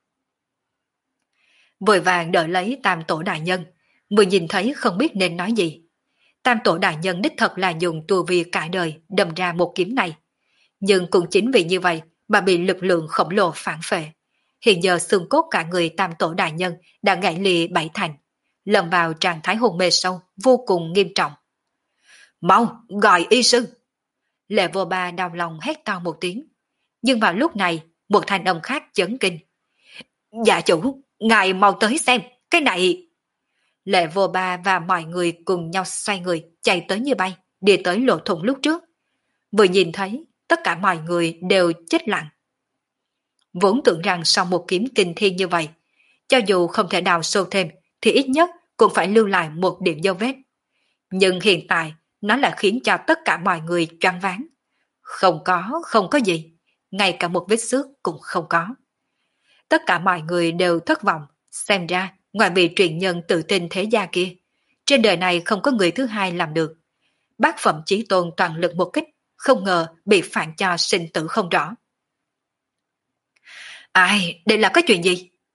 Vội vàng đợi lấy tam tổ đại nhân, vừa nhìn thấy không biết nên nói gì. Tam tổ đại nhân đích thật là dùng tu vi cả đời đâm ra một kiếm này. Nhưng cũng chính vì như vậy mà bị lực lượng khổng lồ phản phệ. Hiện giờ xương cốt cả người tam tổ đại nhân đã gãy lìa bảy thành, lâm vào trạng thái hôn mê sâu, vô cùng nghiêm trọng. Mau, gọi y sư! Lệ Vô Ba đau lòng hét to một tiếng. Nhưng vào lúc này, một thanh âm khác chấn kinh. Dạ chủ, ngài mau tới xem, cái này... Lệ Vô Ba và mọi người cùng nhau xoay người, chạy tới như bay, đi tới lỗ thủng lúc trước. Vừa nhìn thấy, tất cả mọi người đều chết lặng. Vốn tưởng rằng sau một kiếm kinh thiên như vậy, cho dù không thể đào sâu thêm, thì ít nhất cũng phải lưu lại một điểm dấu vết. Nhưng hiện tại, nó lại khiến cho tất cả mọi người choáng váng. Không có, không có gì, ngay cả một vết xước cũng không có. Tất cả mọi người đều thất vọng, xem ra ngoài vị truyền nhân tự tin thế gia kia, trên đời này không có người thứ hai làm được. Bác phẩm chí tôn toàn lực một kích, không ngờ bị phản cho sinh tử không rõ. Ai, đây là cái chuyện gì?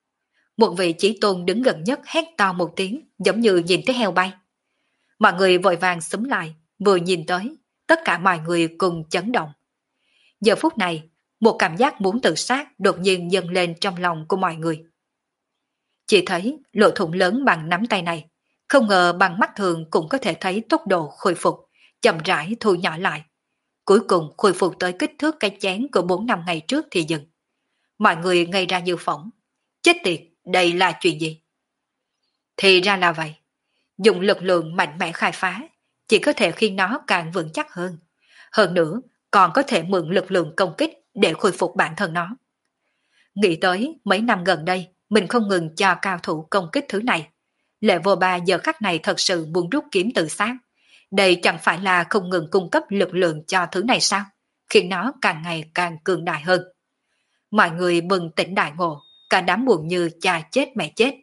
Một vị chí tôn đứng gần nhất hét to một tiếng, giống như nhìn thấy heo bay. Mọi người vội vàng xúm lại, vừa nhìn tới, tất cả mọi người cùng chấn động. Giờ phút này, một cảm giác muốn tự sát đột nhiên dâng lên trong lòng của mọi người. Chỉ thấy lỗ thủng lớn bằng nắm tay này, không ngờ bằng mắt thường cũng có thể thấy tốc độ khôi phục, chậm rãi thu nhỏ lại. Cuối cùng khôi phục tới kích thước cái chén của bốn năm ngày trước thì dừng. Mọi người ngây ra như phỏng. Chết tiệt, đây là chuyện gì? Thì ra là vậy. Dùng lực lượng mạnh mẽ khai phá, chỉ có thể khiến nó càng vững chắc hơn. Hơn nữa, còn có thể mượn lực lượng công kích để khôi phục bản thân nó. Nghĩ tới mấy năm gần đây, mình không ngừng cho cao thủ công kích thứ này. Lệ Vô Ba giờ khắc này thật sự muốn rút kiếm tự sát. Đây chẳng phải là không ngừng cung cấp lực lượng cho thứ này sao? Khiến nó càng ngày càng cường đại hơn. Mọi người bừng tỉnh đại ngộ, cả đám buồn như cha chết mẹ chết.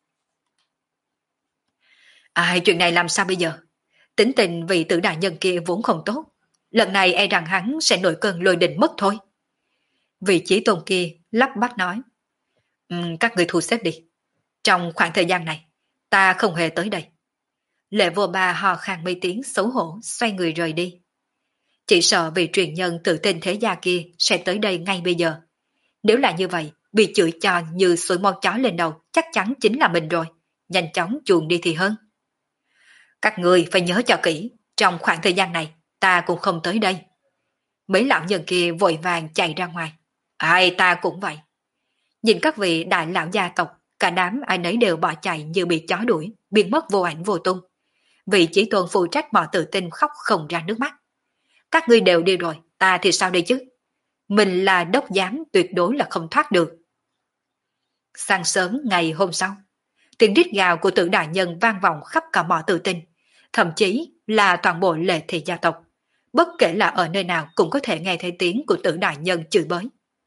Ai, chuyện này làm sao bây giờ? Tính tình vị tử đại nhân kia vốn không tốt. Lần này e rằng hắn sẽ nổi cơn lôi đình mất thôi. Vị chí tôn kia lắp bắp nói. Um, các người thu xếp đi. Trong khoảng thời gian này, ta không hề tới đây. Lệ Vô Ba hò khan mấy tiếng xấu hổ, xoay người rời đi. Chỉ sợ vị truyền nhân tự tin thế gia kia sẽ tới đây ngay bây giờ. Nếu là như vậy, bị chửi cho như sủi mon chó lên đầu chắc chắn chính là mình rồi. Nhanh chóng chuồn đi thì hơn. Các người phải nhớ cho kỹ, trong khoảng thời gian này, ta cũng không tới đây. Mấy lão nhân kia vội vàng chạy ra ngoài. Ai ta cũng vậy. Nhìn các vị đại lão gia tộc, cả đám ai nấy đều bỏ chạy như bị chó đuổi, biến mất vô ảnh vô tung. Vị chỉ tôn phụ trách mọ tự tin khóc không ra nước mắt. Các ngươi đều đi rồi, ta thì sao đây chứ? Mình là đốc giám tuyệt đối là không thoát được. Sáng sớm ngày hôm sau, tiếng rít gào của Tử đại nhân vang vọng khắp cả mỏ tự tin, thậm chí là toàn bộ Lệ thị gia tộc. Bất kể là ở nơi nào cũng có thể nghe thấy tiếng của Tử đại nhân chửi bới.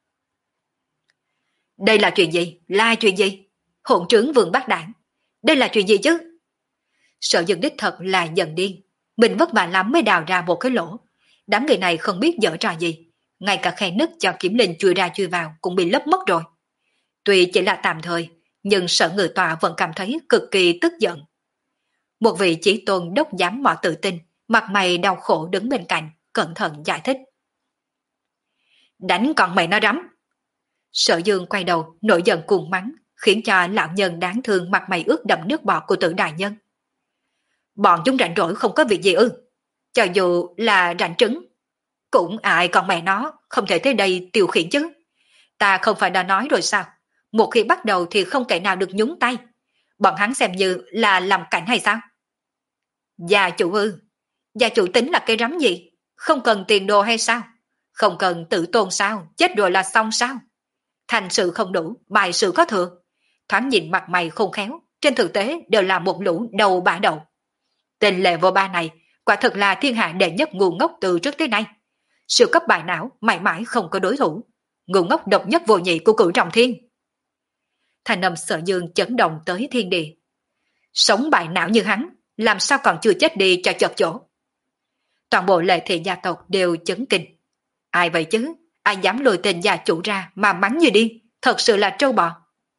Đây là chuyện gì? Là chuyện gì? Hỗn trướng vương bát đảng. Đây là chuyện gì chứ? Sợ dân đích thật là giận điên. Mình vất vả lắm mới đào ra một cái lỗ. Đám người này không biết dở trò gì. Ngay cả khe nứt cho kiếm linh chui ra chui vào cũng bị lấp mất rồi. Tuy chỉ là tạm thời, nhưng Sở Ngự Tọa vẫn cảm thấy cực kỳ tức giận. Một vị chỉ tôn đốc giám mỏ tự tin, mặt mày đau khổ đứng bên cạnh, cẩn thận giải thích. Đánh con mày nó rắm. Sở Dương quay đầu, nổi giận cuồng mắng, khiến cho lão nhân đáng thương mặt mày ướt đẫm nước bọt của Tử đại nhân. Bọn chúng rảnh rỗi không có việc gì ư? Cho dù là rảnh trứng, cũng ai con mẹ nó không thể tới đây tiêu khiển chứ. Ta không phải đã nói rồi sao? Một khi bắt đầu thì không kẻ nào được nhúng tay. Bọn hắn xem như là làm cảnh hay sao? Gia chủ ư? Gia chủ tính là cái rắm gì? Không cần tiền đồ hay sao? Không cần tự tôn sao? Chết rồi là xong sao? Thành sự không đủ, bài sự có thừa. Thoáng nhìn mặt mày không khéo, trên thực tế đều là một lũ đầu bả đầu. Tên Lệ Vô Ba này quả thật là thiên hạ đệ nhất ngu ngốc từ trước tới nay. Siêu cấp bài não mãi mãi không có đối thủ. Ngu ngốc độc nhất vô nhị của Cửu Trọng Thiên. Thành âm Sở Dương chấn động tới thiên địa. Sống bài não như hắn, làm sao còn chưa chết đi cho chật chỗ. Toàn bộ Lệ thị gia tộc đều chấn kinh. Ai vậy chứ? Ai dám lôi tên gia chủ ra mà mắng như điên, thật sự là trâu bò.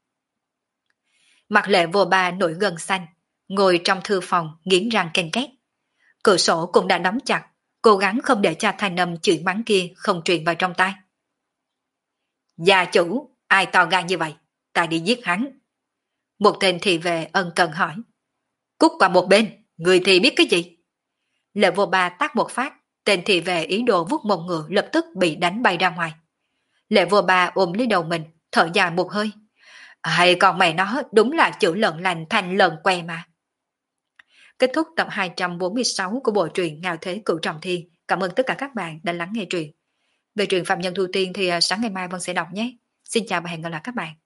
Mặt Lệ Vô Ba nổi gân xanh, ngồi trong thư phòng nghiến răng ken két. Cửa sổ cũng đã đóng chặt, cố gắng không để cho thanh âm chửi mắng kia không truyền vào trong tai. Gia chủ, ai to gan như vậy? Ta đi giết hắn. Một tên thị vệ ân cần hỏi. Cút qua một bên, người thì biết cái gì? Lệ Vô Ba tát một phát, tên thị vệ ý đồ vuốt mông ngựa lập tức bị đánh bay ra ngoài. Lệ Vô Ba ôm lấy đầu mình, thở dài một hơi. Hay còn mẹ nó đúng là chữ lợn lành thành lợn que mà. Kết thúc tập hai trăm bốn mươi sáu của bộ truyện Ngạo Thế Cửu Trọng Thiên. Cảm ơn tất cả các bạn đã lắng nghe truyện. Về truyện Phạm Nhân Thu Tiên thì sáng ngày mai Vân sẽ đọc nhé. Xin chào và hẹn gặp lại các bạn.